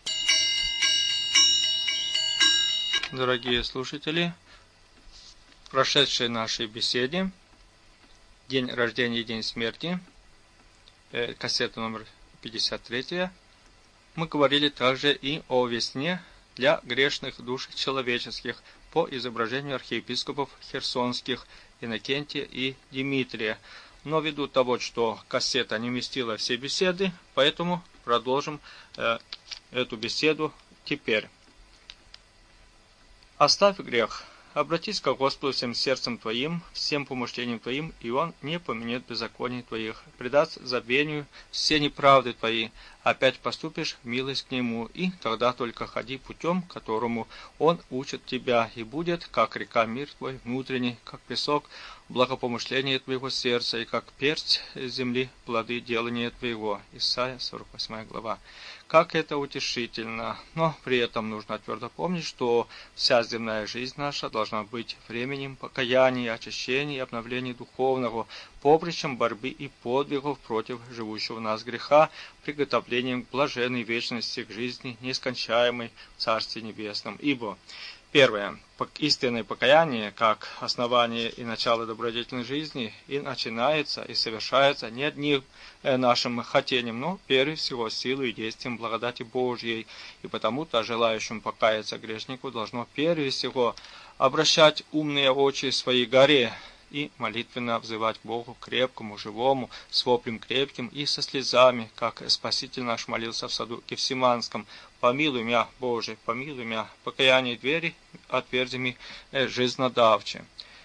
Дорогие слушатели, в прошедшей нашей беседе «День рождения и день смерти», э, кассета номер пятьдесят три, мы говорили также и о весне для грешных душ человеческих, по изображению архиепископов херсонских Иннокентия и Димитрия. Но ввиду того, что кассета не вместила все беседы, поэтому продолжим э, эту беседу теперь. Оставь грех, Обратись к Господу всем сердцем твоим, всем помышлением твоим, и Он не поменяет беззаконий твоих, предаст забвению все неправды твои, опять поступишь в милость к Нему, и тогда только ходи путем, которому Он учит тебя, и будет, как река мир твой внутренний, как песок благопомышление твоего сердца, и как персть земли плоды делания твоего. Исайя сорок восьмая глава. Как это утешительно, но при этом нужно твердо помнить, что вся земная жизнь наша должна быть временем покаяния, очищения и обновления духовного, поприщем борьбы и подвигов против живущего в нас греха, приготовлением к блаженной вечности, к жизни нескончаемой в Царстве Небесном. Ибо первое. Истинное покаяние, как основание и начало добродетельной жизни, и начинается, и совершается не одним нашим хотением, но прежде всего силой и действием благодати Божьей. И потому-то желающим покаяться грешнику должно прежде всего обращать умные очи свои к горе и молитвенно взывать к Богу крепкому, живому, с воплем крепким и со слезами, как Спаситель наш молился в саду Гефсиманском: «Помилуй мя, Боже, помилуй мя, покаяние двери отверзи ми жизнодавче».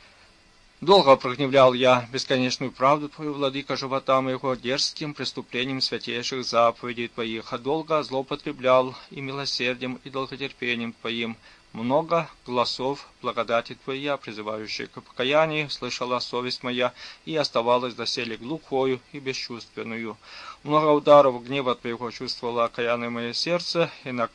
Долго прогневлял я бесконечную правду Твою, владыка живота моего, дерзким преступлением святейших заповедей Твоих, а долго злоупотреблял и милосердием, и долготерпением Твоим. Много голосов благодати Твоя, призывающих к покаянию, слышала совесть моя, и оставалась доселе глухою и бесчувственную. Много ударов гнева Твоего чувствовало окаянное мое сердце,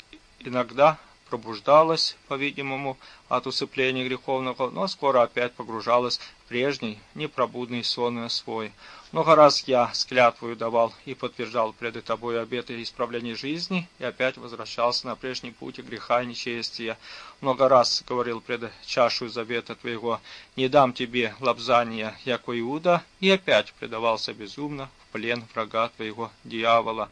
иногда пробуждалась, по-видимому, от усыпления греховного, но скоро опять погружалась в прежний непробудный сон свой. Много раз я с клятвою давал и подтверждал пред Тобою обеты исправления жизни, и опять возвращался на прежний путь греха и нечестия. Много раз говорил пред чашею завета Твоего: «Не дам Тебе лобзания, яко Иуда», и опять предавался безумно в плен врага Твоего, дьявола.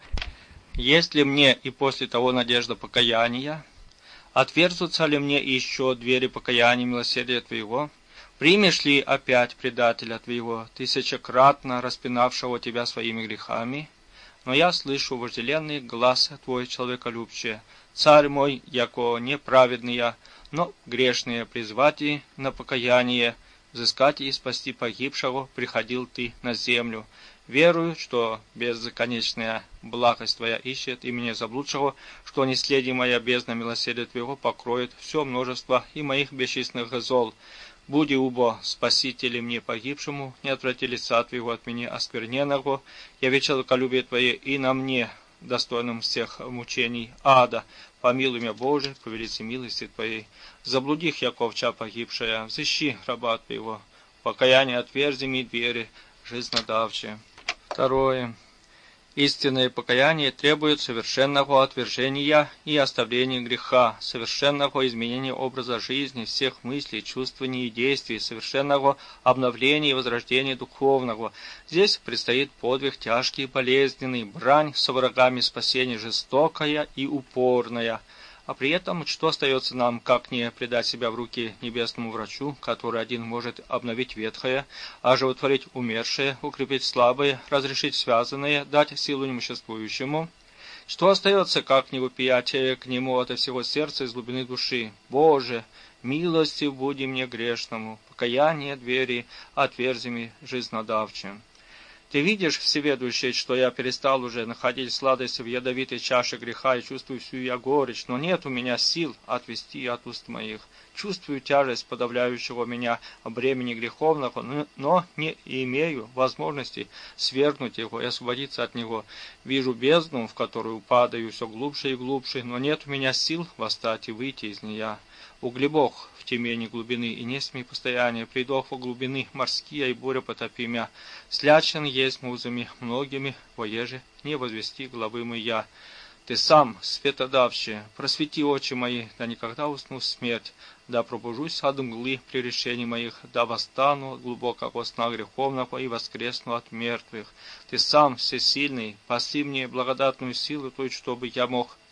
Есть ли мне и после того надежда покаяния? Отверзутся ли мне еще двери покаяния и милосердия Твоего? Примешь ли опять предателя Твоего, тысячекратно распинавшего Тебя своими грехами? Но я слышу вожделенный глаз Твой, человеколюбче: «Царь мой, яко неправедный я, но грешные призвать и на покаяние, взыскать и спасти погибшего приходил Ты на землю. Верую, что безконечная благость Твоя ищет и меня заблудшего, что неследимая бездна милосердия Твоего покроет все множество и моих бесчисленных зол. Буди убо, Спасителе мне погибшему, не отврати лица Твоего от меня оскверненного, яви человеколюбие Твое и на мне, достойным всех мучений ада. Помилуй меня, Боже, по велице милости Твоей. Заблудих, яко овца погибшая, взыщи раба Твоего. Покаяние отверзи ми двери жизнодавче». Второе. Истинное покаяние требует совершенного отвержения и оставления греха, совершенного изменения образа жизни, всех мыслей, чувствований и действий, совершенного обновления и возрождения духовного. Здесь предстоит подвиг тяжкий и болезненный, брань со врагами спасения жестокая и упорная. А при этом что остается нам, как не предать себя в руки небесному врачу, который один может обновить ветхое, оживотворить умершее, укрепить слабое, разрешить связанное, дать силу неимуществующему? Что остается, как не вопиять к Нему от всего сердца из глубины души? «Боже, милостив буди мне грешному, покаяние двери отверзи ми жизнодавче». Ты видишь, всеведущий, что я перестал уже находить сладость в ядовитой чаше греха и чувствую всю я горечь, но нет у меня сил отвести от уст моих. Чувствую тяжесть подавляющего меня бремени греховного, но не имею возможности свергнуть его и освободиться от него. Вижу бездну, в которую падаю все глубже и глубже, но нет у меня сил восстать и выйти из нее. Углебог в темени глубины, и не смей постояние, придох во глубины морские, и буря потопи мя. Слячен есть музами многими, воеже не возвести главы моя. Ты сам, светодавче, просвети очи мои, да никогда усну смерть, да пробужусь от мглы при решении моих, да восстану от глубокого сна греховного и воскресну от мертвых. Ты сам, всесильный, паси мне благодатную силу той, чтобы я мог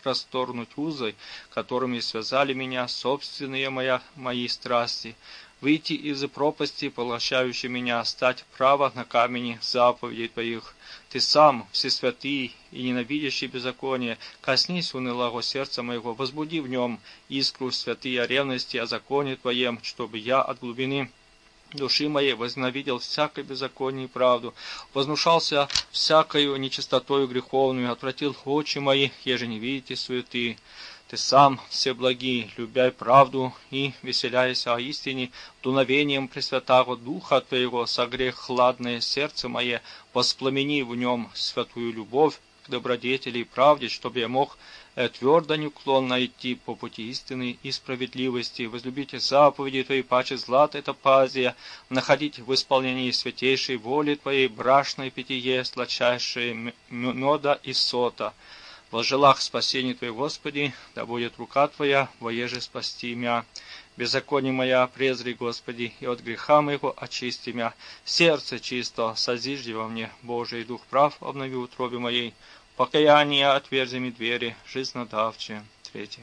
расторгнуть узы, которыми связали меня собственные моя, мои страсти, выйти из пропасти, поглощающей меня, стать право на камени заповедей Твоих. Ты сам, всесвятый и ненавидящий беззаконие, коснись унылого сердца моего, возбуди в нем искру святые ревности о законе Твоем, чтобы я от глубины души моей возненавидел всякое беззаконие и правду, вознушался всякою нечистотою греховную, отвратил очи мои, еже не видите суеты. Ты сам всеблагий, любя правду и веселяйся о истине, дуновением Пресвятого Духа Твоего согрей хладное сердце мое, воспламени в нем святую любовь к добродетели и правде, чтобы я мог твердо неуклонно идти по пути истины и справедливости, возлюбите заповеди Твои паче злата это пазия, находить в исполнении святейшей воли Твоей брашное питье, сладчайшее меда и сота. Во желах спасения Твоего, Господи, да будет рука Твоя, воеже спасти мя. Беззаконие моя презри, Господи, и от греха моего очисти мя. Сердце чисто созижди во мне, Божий дух прав обнови утробе моей. Покаяние отверзи ми двери, жизнодавче. Третье.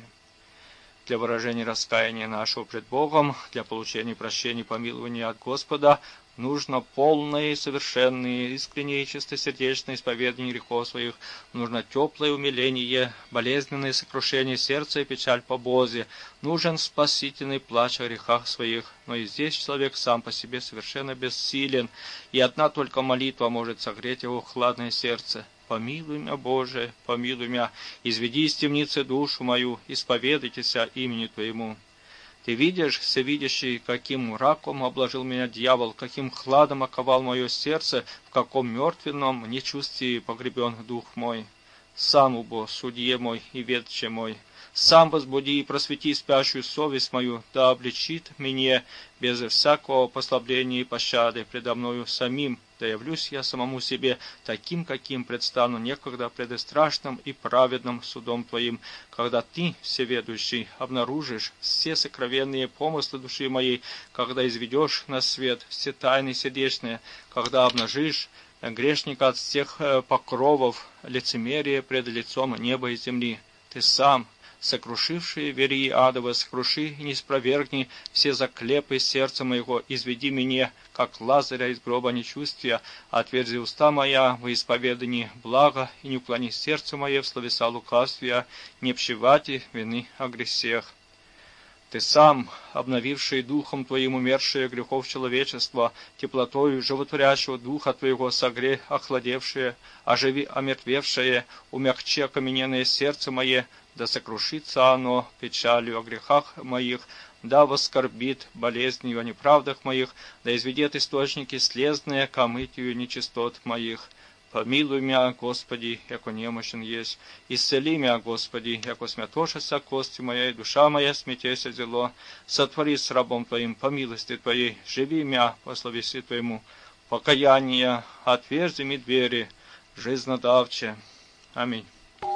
Для выражения раскаяния нашего пред Богом, для получения прощения и помилования от Господа, нужно полное, совершенное, искреннее и чистосердечное исповедание грехов своих, нужно теплое умиление, болезненное сокрушение сердца и печаль по Бозе, нужен спасительный плач о грехах своих, но и здесь человек сам по себе совершенно бессилен, и одна только молитва может согреть его хладное сердце. Помилуй меня, Боже, помилуй меня, изведи из темницы душу мою, исповедайтеся имени Твоему. Ты видишь, всевидящий, каким мраком обложил меня дьявол, каким хладом оковал мое сердце, в каком мертвенном нечувствии погребен дух мой. Сам, убо, судье мой и ветче мой, сам возбуди и просвети спящую совесть мою, да обличит меня без всякого послабления и пощады предо мною самим, да явлюсь я самому себе таким, каким предстану некогда пред страшным и праведным судом Твоим, когда Ты, всеведущий, обнаружишь все сокровенные помыслы души моей, когда изведешь на свет все тайны сердечные, когда обнажишь грешника от всех покровов лицемерия пред лицом неба и земли. Ты сам, сокрушивший верии адово, сокруши и не спровергни все заклепы сердца моего, изведи меня, как Лазаря из гроба нечувствия, отверзи уста моя во исповедании блага, и не уклони сердце мое в словеса лукавствия, не пщевати вины о грехах. Ты сам, обновивший духом Твоим умершие грехов человечества, теплотою животворящего духа Твоего согрей охладевшее, оживи омертвевшее, умягчи окамененное сердце мое, да сокрушится оно печалью о грехах моих, да воскорбит болезнью о неправдах моих, да изведет источники слезные к омытию нечистот моих. Помилуй меня, Господи, яко немощен есть, исцели меня, Господи, яко смятошися кости моя, и душа моя смятеся зело. Сотвори с рабом Твоим по милости Твоей, живи меня по словеси Твоему. Покаяние, отверзи ми двери, жизнодавче. Аминь.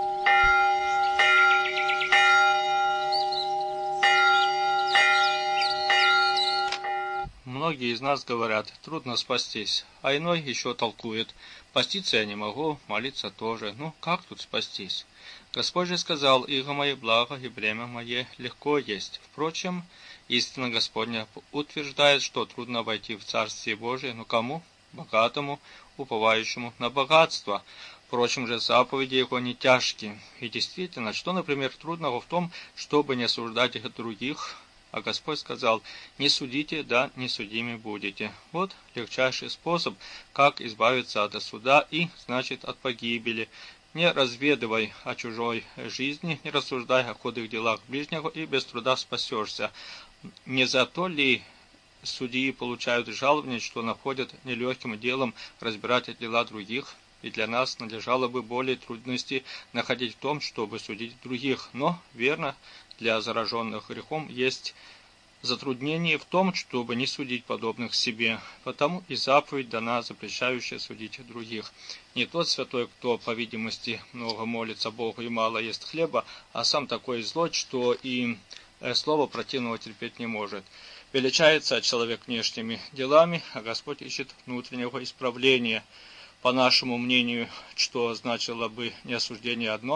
Многие из нас говорят, трудно спастись, а иной еще толкует, поститься я не могу, молиться тоже, ну как тут спастись? Господь же сказал, иго мое благо и бремя мое легко есть. Впрочем, истина Господня утверждает, что трудно войти в Царствие Божие, но кому? Богатому, уповающему на богатство. Впрочем же, заповеди его не тяжкие. И действительно, что, например, трудного в том, чтобы не осуждать других? А Господь сказал, не судите, да не судими будете. Вот легчайший способ, как избавиться от суда и, значит, от погибели. Не разведывай о чужой жизни, не рассуждай о худых делах ближнего, и без труда спасешься. Не за то ли судьи получают жалование, что находят нелегким делом разбирать дела других? И для нас надлежало бы более трудности находить в том, чтобы судить других. Но, верно, для зараженных грехом есть затруднение в том, чтобы не судить подобных себе. Потому и заповедь дана, запрещающая судить других. Не тот святой, кто, по видимости, много молится Богу и мало ест хлеба, а сам такой злой, что и слово противного терпеть не может. Величается человек внешними делами, а Господь ищет внутреннего исправления. По нашему мнению, что значило бы не осуждение одно,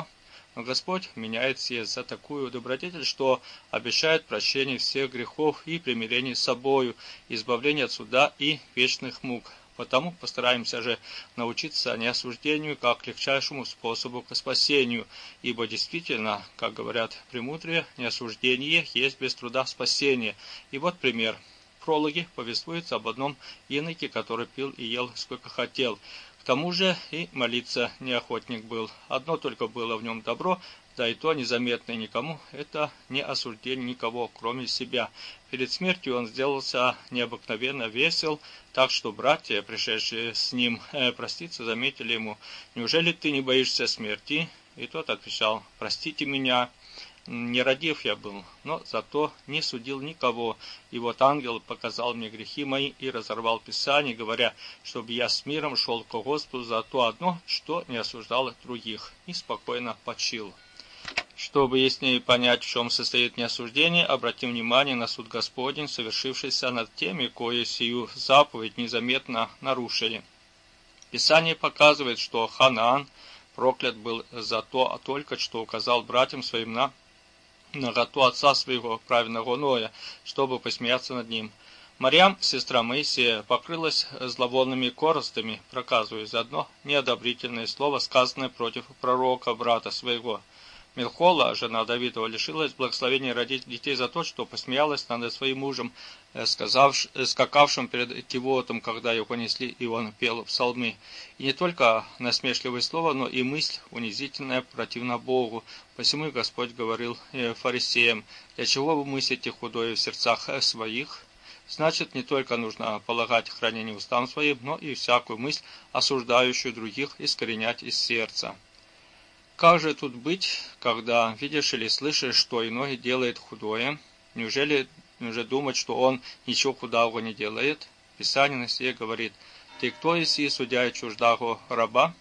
Но Господь меняет все за такую добродетель, что обещает прощение всех грехов и примирение с собою, избавление от суда и вечных мук. Потому постараемся же научиться не осуждению, как к легчайшему способу к спасению, ибо действительно, как говорят премудрые, неосуждение есть без труда спасение. И вот пример. В прологе повествуется об одном иноке, который пил и ел сколько хотел. К тому же и молиться неохотник был. Одно только было в нем добро, да и то незаметное никому, это не осуждение никого, кроме себя. Перед смертью он сделался необыкновенно весел, так что братья, пришедшие с ним э, проститься, заметили ему: «Неужели ты не боишься смерти?» И тот отвечал: «Простите меня, нерадив я был, но зато не судил никого. И вот ангел показал мне грехи мои и разорвал Писание, говоря, чтобы я с миром шел к Господу за то одно, что не осуждал других». И спокойно почил. Чтобы яснее понять, в чем состоит неосуждение, обратим внимание на суд Господень, совершившийся над теми, кои сию заповедь незаметно нарушили. Писание показывает, что Ханаан проклят был за то только, что указал братьям своим на наготу отца своего, праведного Ноя, чтобы посмеяться над ним. Марьям, сестра Моисея, покрылась зловонными коростами, проказывая заодно неодобрительное слово, сказанное против пророка, брата своего. Милхола, жена Давидова, лишилась благословения родить детей за то, что посмеялась над своим мужем, сказавш, скакавшим перед Кивотом, когда его несли, и он пел псалмы. И не только насмешливое слово, но и мысль унизительная, противна Богу. Посему и Господь говорил фарисеям: «Для чего вы мыслите худое в сердцах своих?» Значит, не только нужно полагать хранение устам своим, но и всякую мысль, осуждающую других, искоренять из сердца. Как же тут быть, когда видишь или слышишь, что иной делает худое? Неужели уже думать, что он ничего худого не делает? Писание на сие говорит: «Ты кто еси, судья чуждаго раба?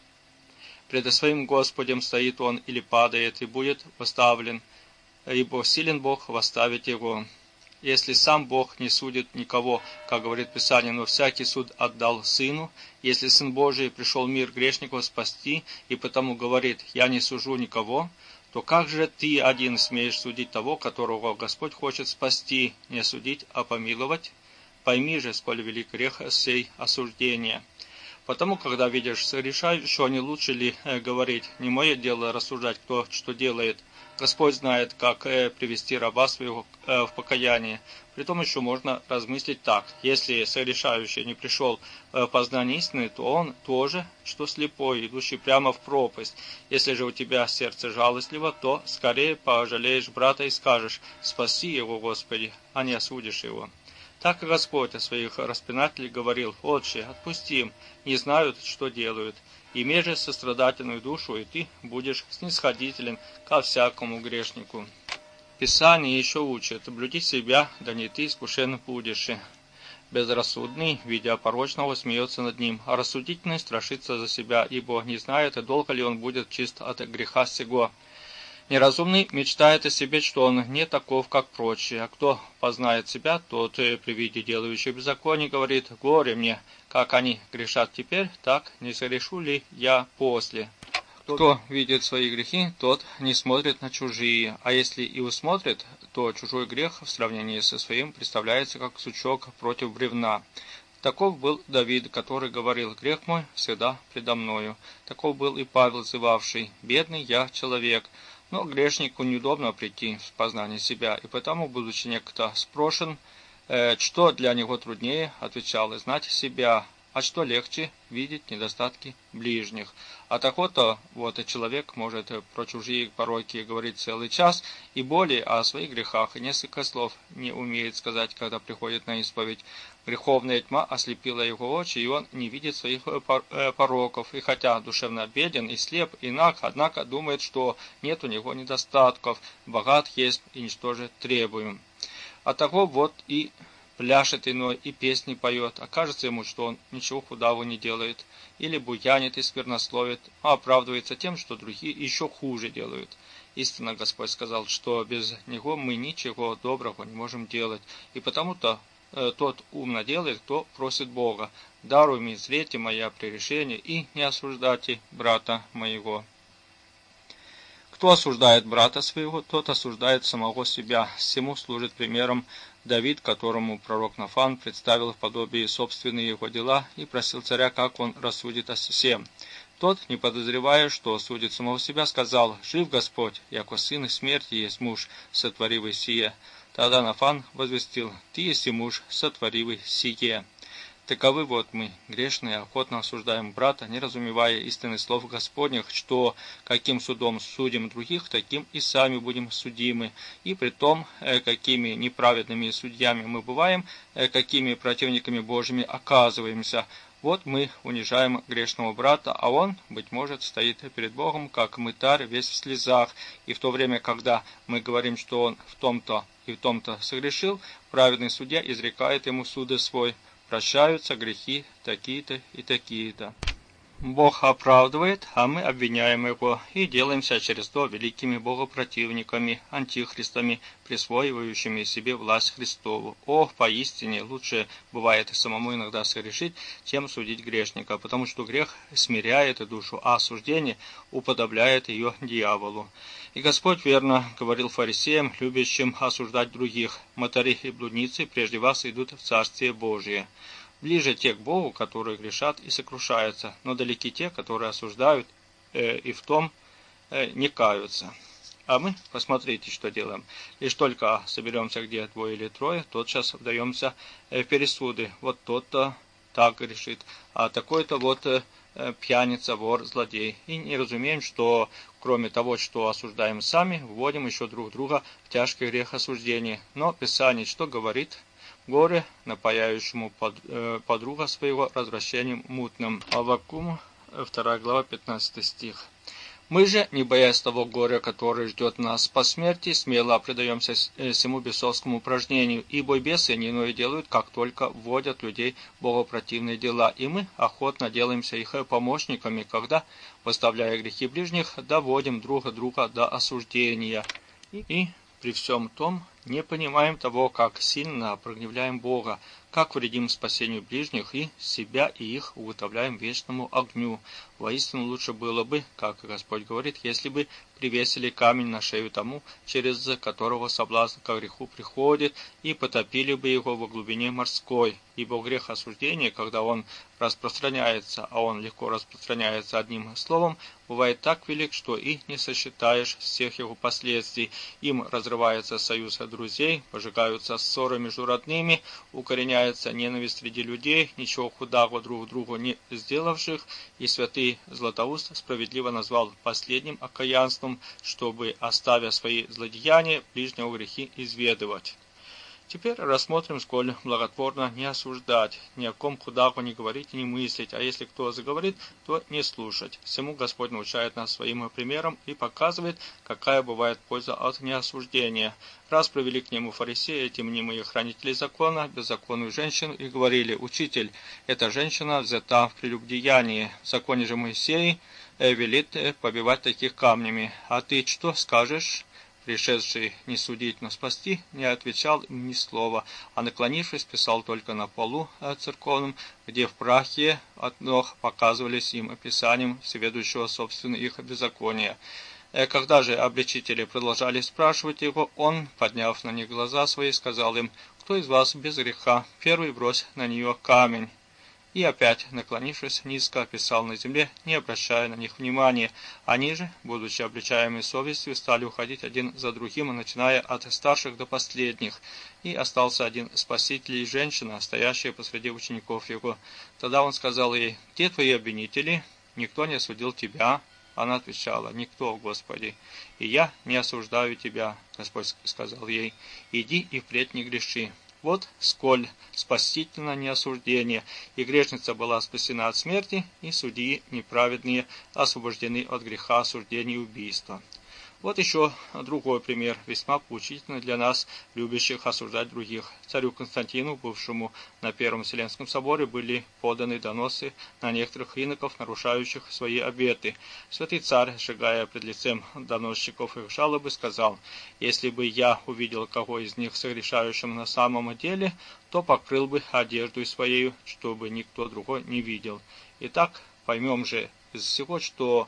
Пред своим Господем стоит он или падает, и будет поставлен, ибо силен Бог восставить его». Если сам Бог не судит никого, как говорит Писание, но всякий суд отдал Сыну, если Сын Божий пришел в мир грешников спасти, и потому говорит: «Я не сужу никого», то как же ты один смеешь судить того, которого Господь хочет спасти, не судить, а помиловать? Пойми же, сколь велик грех сей осуждения. Потому, когда видишь согрешающего, не лучше ли э, говорить: «Не мое дело рассуждать, кто что делает. Господь знает, как э, привести раба своего э, в покаяние». Притом еще можно размыслить так: если согрешающий не пришел э, в познание истины, то он тоже, что слепой, идущий прямо в пропасть. Если же у тебя сердце жалостливо, то скорее пожалеешь брата и скажешь: «Спаси его, Господи», а не осудишь его. Так и Господь о своих распинателей говорил: «Отче, отпусти им, не знают, что делают». Имей же сострадательную душу, и ты будешь снисходителен ко всякому грешнику. Писание еще учит: блюди себя, да не ты искушен будешь. Безрассудный, видя порочного, смеется над ним, а рассудительный страшится за себя, ибо не знает, долго ли он будет чист от греха сего. Неразумный мечтает о себе, что он не таков, как прочие, а кто познает себя, тот при виде делающих беззаконие говорит: «Горе мне, как они грешат теперь, так не согрешу ли я после?» Кто видит свои грехи, тот не смотрит на чужие, а если и усмотрит, то чужой грех в сравнении со своим представляется как сучок против бревна. Таков был Давид, который говорил: «Грех мой всегда предо мною». Таков был и Павел, зывавший: «Бедный я человек». Но грешнику неудобно прийти в познание себя, и потому, будучи некто спрошен, э, что для него труднее, отвечал: знать себя, а что легче, видеть недостатки ближних. А так-то вот и человек может про чужие пороки говорить целый час, и более о своих грехах несколько слов не умеет сказать, когда приходит на исповедь. Греховная тьма ослепила его очи, и он не видит своих пороков, и хотя душевно беден и слеп, и наг, однако думает, что нет у него недостатков, богат есть и ничто же требуем. А того вот и пляшет иной, и песни поет, а кажется ему, что он ничего худого не делает, или буянит и сквернословит, а оправдывается тем, что другие еще хуже делают. Истинно Господь сказал, что без Него мы ничего доброго не можем делать, и потому-то э, тот умно делает, кто просит Бога: «Даруй мне зрете моя прегрешение, и не осуждайте брата моего». Кто осуждает брата своего, тот осуждает самого себя. Всему служит примером Давид, которому пророк Нафан представил в подобии собственные его дела и просил царя, как он рассудит о сем. Тот, не подозревая, что судит самого себя, сказал: «Жив Господь, яко сын и смерти есть муж, сотворивый сие». Тогда Нафан возвестил: «Ты есть и муж, сотворивый сие». Таковы вот мы, грешные, охотно осуждаем брата, не разумевая истины слов Господних, что каким судом судим других, таким и сами будем судимы. И при том, какими неправедными судьями мы бываем, какими противниками Божьими оказываемся. Вот мы унижаем грешного брата, а он, быть может, стоит перед Богом, как мытарь, весь в слезах. И в то время, когда мы говорим, что он в том-то и в том-то согрешил, праведный судья изрекает ему суды свой. Прощаются грехи такие-то и такие-то. Бог оправдывает, а мы обвиняем его и делаемся через то великими богопротивниками, антихристами, присвоивающими себе власть Христову. О, поистине, лучше бывает самому иногда согрешить, чем судить грешника, потому что грех смиряет душу, а осуждение уподобляет ее дьяволу. И Господь верно говорил фарисеям, любящим осуждать других: мытари и блудницы прежде вас идут в Царствие Божие. Ближе те к Богу, которые грешат и сокрушаются, но далеки те, которые осуждают э, и в том э, не каются. А мы, посмотрите, что делаем. Лишь только соберемся где двое или трое, тотчас вдаемся э, в пересуды. Вот тот-то так грешит, а такой-то вот э, пьяница, вор, злодей. И не разумеем, что кроме того, что осуждаем сами, вводим еще друг друга в тяжкий грех осуждения. Но Писание что говорит? Горе напаяющему под, э, подруга своего развращением мутным. Аввакум, вторая глава, пятнадцатый стих. Мы же, не боясь того горя, которое ждет нас по смерти, смело предаемся всему бесовскому упражнению, ибо бесы не иное делают, как только вводят людей в богопротивные дела, и мы охотно делаемся их помощниками, когда, выставляя грехи ближних, доводим друг друга до осуждения. И, и при всем том не понимаем того, как сильно прогневляем Бога, как вредим спасению ближних и себя и их уготовляем вечному огню. Воистину лучше было бы, как Господь говорит, если бы привесили камень на шею тому, через которого соблазн ко греху приходит, и потопили бы его во глубине морской. Ибо грех осуждения, когда он распространяется, а он легко распространяется одним словом, бывает так велик, что и не сосчитаешь всех его последствий. Им разрывается союз друзей, пожигаются ссоры между родными, укореняется ненависть среди людей, ничего худого друг другу не сделавших, и святый Златоуст справедливо назвал последним окаянством, чтобы, оставя свои злодеяния, ближнего грехи изведывать. Теперь рассмотрим, сколь благотворно не осуждать, ни о ком худого не говорить и не мыслить, а если кто заговорит, то не слушать. Всему Господь научает нас своим примером и показывает, какая бывает польза от неосуждения. Раз привели к нему фарисеи, эти мнимые хранители закона, беззаконную женщину, и говорили: «Учитель, эта женщина взята в прелюбодеянии. В законе же Моисей велит побивать таких камнями. А ты что скажешь?» Пришедший не судить, но спасти, не отвечал им ни слова, а наклонившись, писал только на полу церковном, где в прахе от ног показывались им описанием всеведущего собственно их беззакония. Когда же обличители продолжали спрашивать его, он, подняв на них глаза свои, сказал им: «Кто из вас без греха? Первый брось на нее камень». И опять, наклонившись низко, писал на земле, не обращая на них внимания. Они же, будучи обличаемы совестью, стали уходить один за другим, начиная от старших до последних. И остался один спаситель и женщина, стоящая посреди учеников его. Тогда он сказал ей: «Где твои обвинители? Никто не осудил тебя?» Она отвечала: «Никто, Господи, и я не осуждаю тебя». Господь сказал ей: «Иди и впредь не греши». Вот сколь спасительно неосуждение, и грешница была спасена от смерти, и судьи неправедные освобождены от греха осуждения и убийства. Вот еще другой пример, весьма поучительный для нас, любящих осуждать других. Царю Константину, бывшему на Первом Вселенском соборе, были поданы доносы на некоторых иноков, нарушающих свои обеты. Святый царь, сжигая пред лицем доносчиков их жалобы, сказал: «Если бы я увидел кого из них согрешающим на самом деле, то покрыл бы одежду своею, чтобы никто другой не видел». Итак, поймем же из всего, что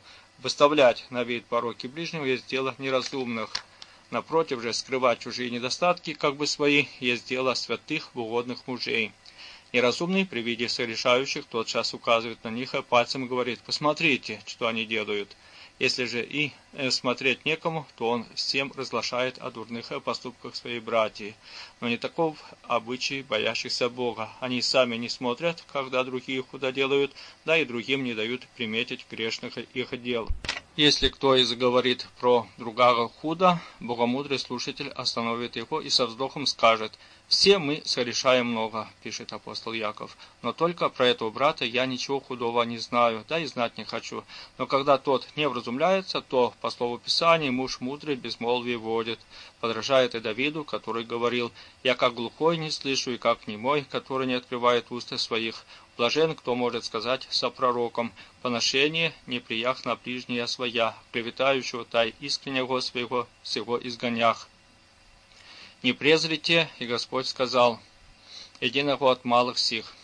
Выставлять на вид пороки ближнего есть дело неразумных. Напротив же, скрывать чужие недостатки, как бы свои, есть дело святых, угодных мужей. Неразумный при виде сорешающих тотчас указывает на них и пальцем говорит: «Посмотрите, что они делают». Если же и смотреть некому, то он всем разглашает о дурных поступках своей братьи. Но не таков обычай боящихся Бога. Они сами не смотрят, когда другие худо делают, да и другим не дают приметить грешных их дел. Если кто и заговорит про другого худо, богомудрый слушатель остановит его и со вздохом скажет: «Все мы совершаем много», пишет апостол Яков, «но только про этого брата я ничего худого не знаю, да и знать не хочу. Но когда тот не вразумляется, то, по слову Писания, муж мудрый безмолвие водит». Подражает и Давиду, который говорил: «Я как глухой не слышу, и как немой, который не открывает уста своих. Блажен, кто может сказать со пророком: поношение неприях на ближние своя, клеветающего тай искреннего своего всего изгонях. Не презрите, и Господь сказал: единого от малых сих».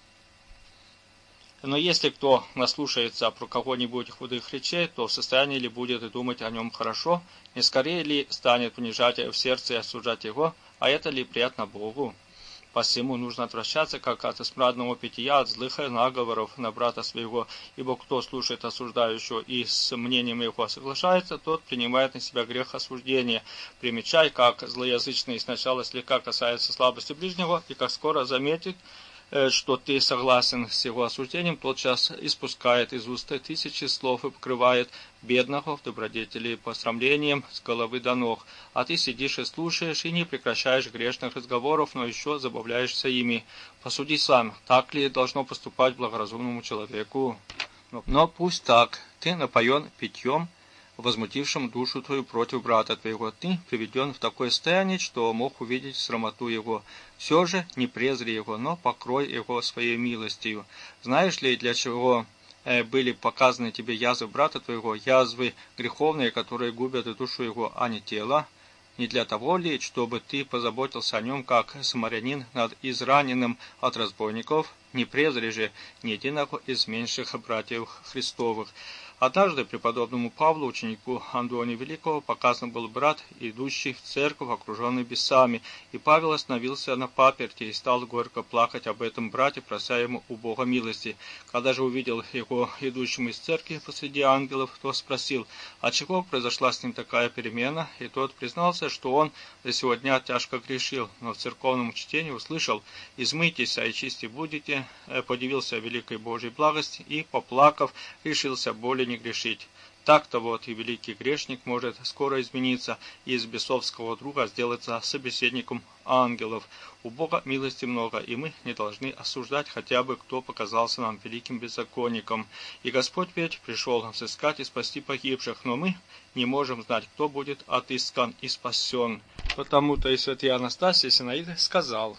Но если кто наслушается про кого-нибудь худых речей, то в состоянии ли будет думать о нем хорошо, не скорее ли станет унижать в сердце и осуждать его, а это ли приятно Богу? Посему нужно отвращаться, как от смрадного питья, от злых наговоров на брата своего, ибо кто слушает осуждающего и с мнением его соглашается, тот принимает на себя грех осуждения. Примечай, как злоязычный сначала слегка касается слабости ближнего, и как скоро заметит, что ты согласен с его осуждением, тотчас испускает из уст тысячи слов и покрывает бедного в добродетели посрамлением с головы до ног. А ты сидишь и слушаешь, и не прекращаешь грешных разговоров, но еще забавляешься ими. Посуди сам, так ли должно поступать благоразумному человеку? Но пусть так, ты напоен питьем, возмутившим душу твою против брата твоего, ты приведен в такое состояние, что мог увидеть срамоту его. Все же не презри его, но покрой его своей милостью. Знаешь ли, для чего э, были показаны тебе язвы брата твоего, язвы греховные, которые губят душу его, а не тело? Не для того ли, чтобы ты позаботился о нем, как самарянин над израненным от разбойников? Не презри же ни единого из меньших братьев Христовых. Однажды преподобному Павлу, ученику Андрония Великого, показан был брат, идущий в церковь, окруженный бесами, и Павел остановился на паперти и стал горько плакать об этом брате, прося ему у Бога милости. Когда же увидел его идущим из церкви посреди ангелов, то спросил, от чего произошла с ним такая перемена, и тот признался, что он за сего дня тяжко грешил, но в церковном чтении услышал: «Измыйтесь, и чисти будете», подивился великой Божьей благости и, поплакав, решился более не грешить. Так-то вот и великий грешник может скоро измениться и из бесовского друга сделаться собеседником ангелов. У Бога милости много, и мы не должны осуждать хотя бы, кто показался нам великим беззаконником. И Господь ведь пришел нам сыскать и спасти погибших, но мы не можем знать, кто будет отыскан и спасен. Потому-то и святый Анастасий Синаид сказал: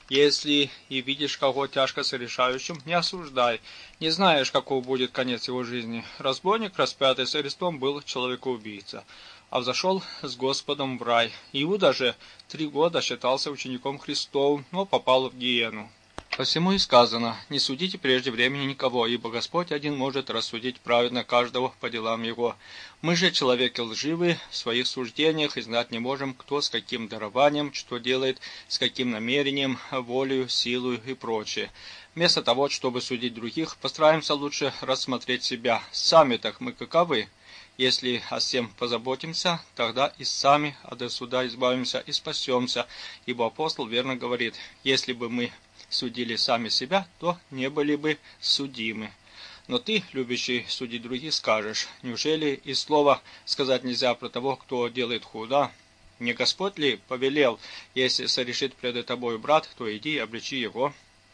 «Если и видишь кого тяжко сорешающим, не осуждай, не знаешь, каков будет конец его жизни. Разбойник, распятый со крестом, был человекоубийца, а взошел с Господом в рай. Иуда же три года считался учеником Христовым, но попал в гиену. Посему и сказано: не судите прежде времени никого, ибо Господь один может рассудить праведно каждого по делам его. Мы же, человеки лживые, в своих суждениях и знать не можем, кто с каким дарованием, что делает, с каким намерением, волею, силою и прочее. Вместо того, чтобы судить других, постараемся лучше рассмотреть себя. Сами-то мы каковы? Если о всем позаботимся, тогда и сами от суда избавимся и спасемся, ибо апостол верно говорит: если бы мы судили сами себя, то не были бы судимы. Но ты, любящий судить других, скажешь: неужели и слова сказать нельзя про того, кто делает худо? Не Господь ли повелел: если сорешит пред тобою брат, то иди и обличи его?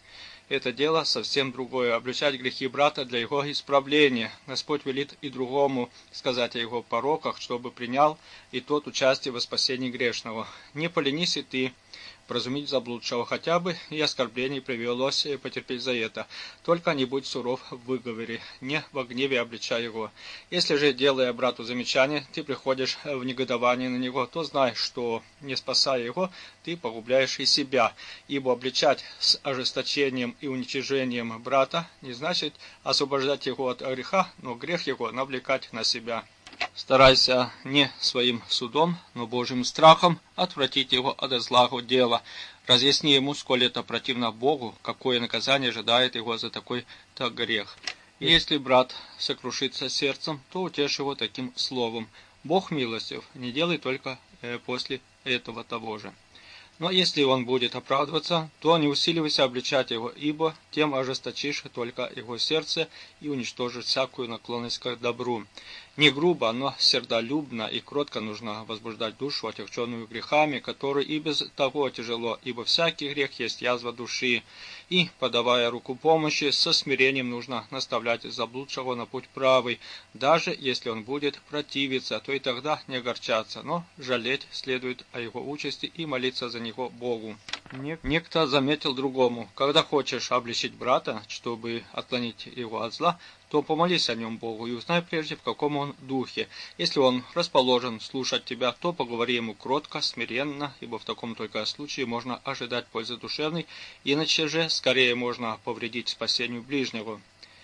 Это дело совсем другое — обличать грехи брата для его исправления. Господь велит и другому сказать о его пороках, чтобы принял и тот участие во спасении грешного. Не поленись и ты, вразумить заблудшего, хотя бы и оскорблений привелось потерпеть за это. Только не будь суров в выговоре, не во гневе обличай его. Если же, делая брату замечание, ты приходишь в негодование на него, то знай, что, не спасая его, ты погубляешь и себя, ибо обличать с ожесточением и уничижением брата не значит освобождать его от греха, но грех его навлекать на себя. Старайся не своим судом, но Божьим страхом отвратить его от злого дела. Разъясни ему, сколь это противно Богу, какое наказание ожидает его за такой-то грех. Если брат сокрушится сердцем, то утешь его таким словом: Бог милостив, не делай только э, после этого того же. Но если он будет оправдываться, то не усиливайся обличать его, ибо тем ожесточишь только его сердце и уничтожишь всякую наклонность к добру. Не грубо, но сердолюбно и кротко нужно возбуждать душу, отягченную грехами, которые и без того тяжело, ибо всякий грех есть язва души. И, подавая руку помощи, со смирением нужно наставлять заблудшего на путь правый, даже если он будет противиться, то и тогда не огорчаться, но жалеть следует о его участи и молиться за него Богу. Некто заметил другому: когда хочешь обличить брата, чтобы отклонить его от зла, то помолись о нем Богу и узнай прежде, в каком он духе. Если он расположен слушать тебя, то поговори ему кротко, смиренно, ибо в таком только случае можно ожидать пользы душевной, иначе же скорее можно повредить спасению ближнего.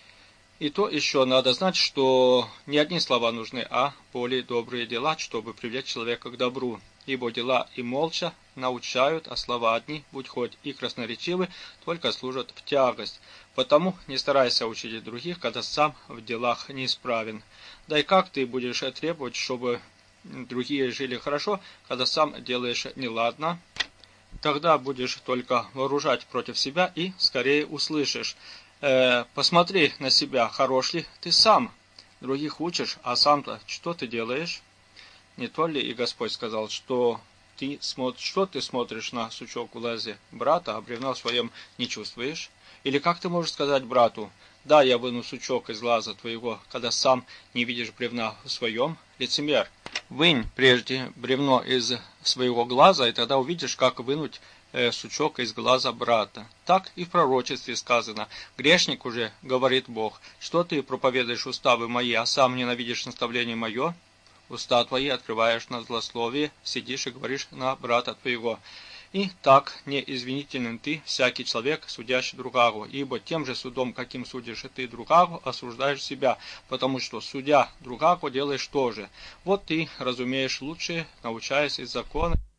И то еще надо знать, что не одни слова нужны, а более добрые дела, чтобы привлечь человека к добру. Ибо дела и молча научают, а слова одни, будь хоть и красноречивы, только служат в тягость. Потому не старайся учить других, когда сам в делах неисправен. Да и как ты будешь требовать, чтобы другие жили хорошо, когда сам делаешь неладно? Тогда будешь только вооружать против себя и скорее услышишь: э, посмотри на себя, хорош ли ты сам. Других учишь, а сам-то что ты делаешь? Не то ли и Господь сказал, что ты, смотр... что ты смотришь на сучок в лозе брата, а бревна в своем не чувствуешь? Или как ты можешь сказать брату: да, я выну сучок из глаза твоего, когда сам не видишь бревна в своем? Лицемер, вынь прежде бревно из своего глаза, и тогда увидишь, как вынуть э, сучок из глаза брата. Так и в пророчестве сказано: грешник уже, говорит Бог, что ты проповедуешь уставы мои, а сам ненавидишь наставление мое? Уста твои открываешь на злословие, сидишь и говоришь на брата твоего. И так неизвинителен ты, всякий человек, судящий другого, ибо тем же судом, каким судишь ты другого, осуждаешь себя, потому что, судя другого, делаешь то же. Вот ты разумеешь лучше, научаясь из закона.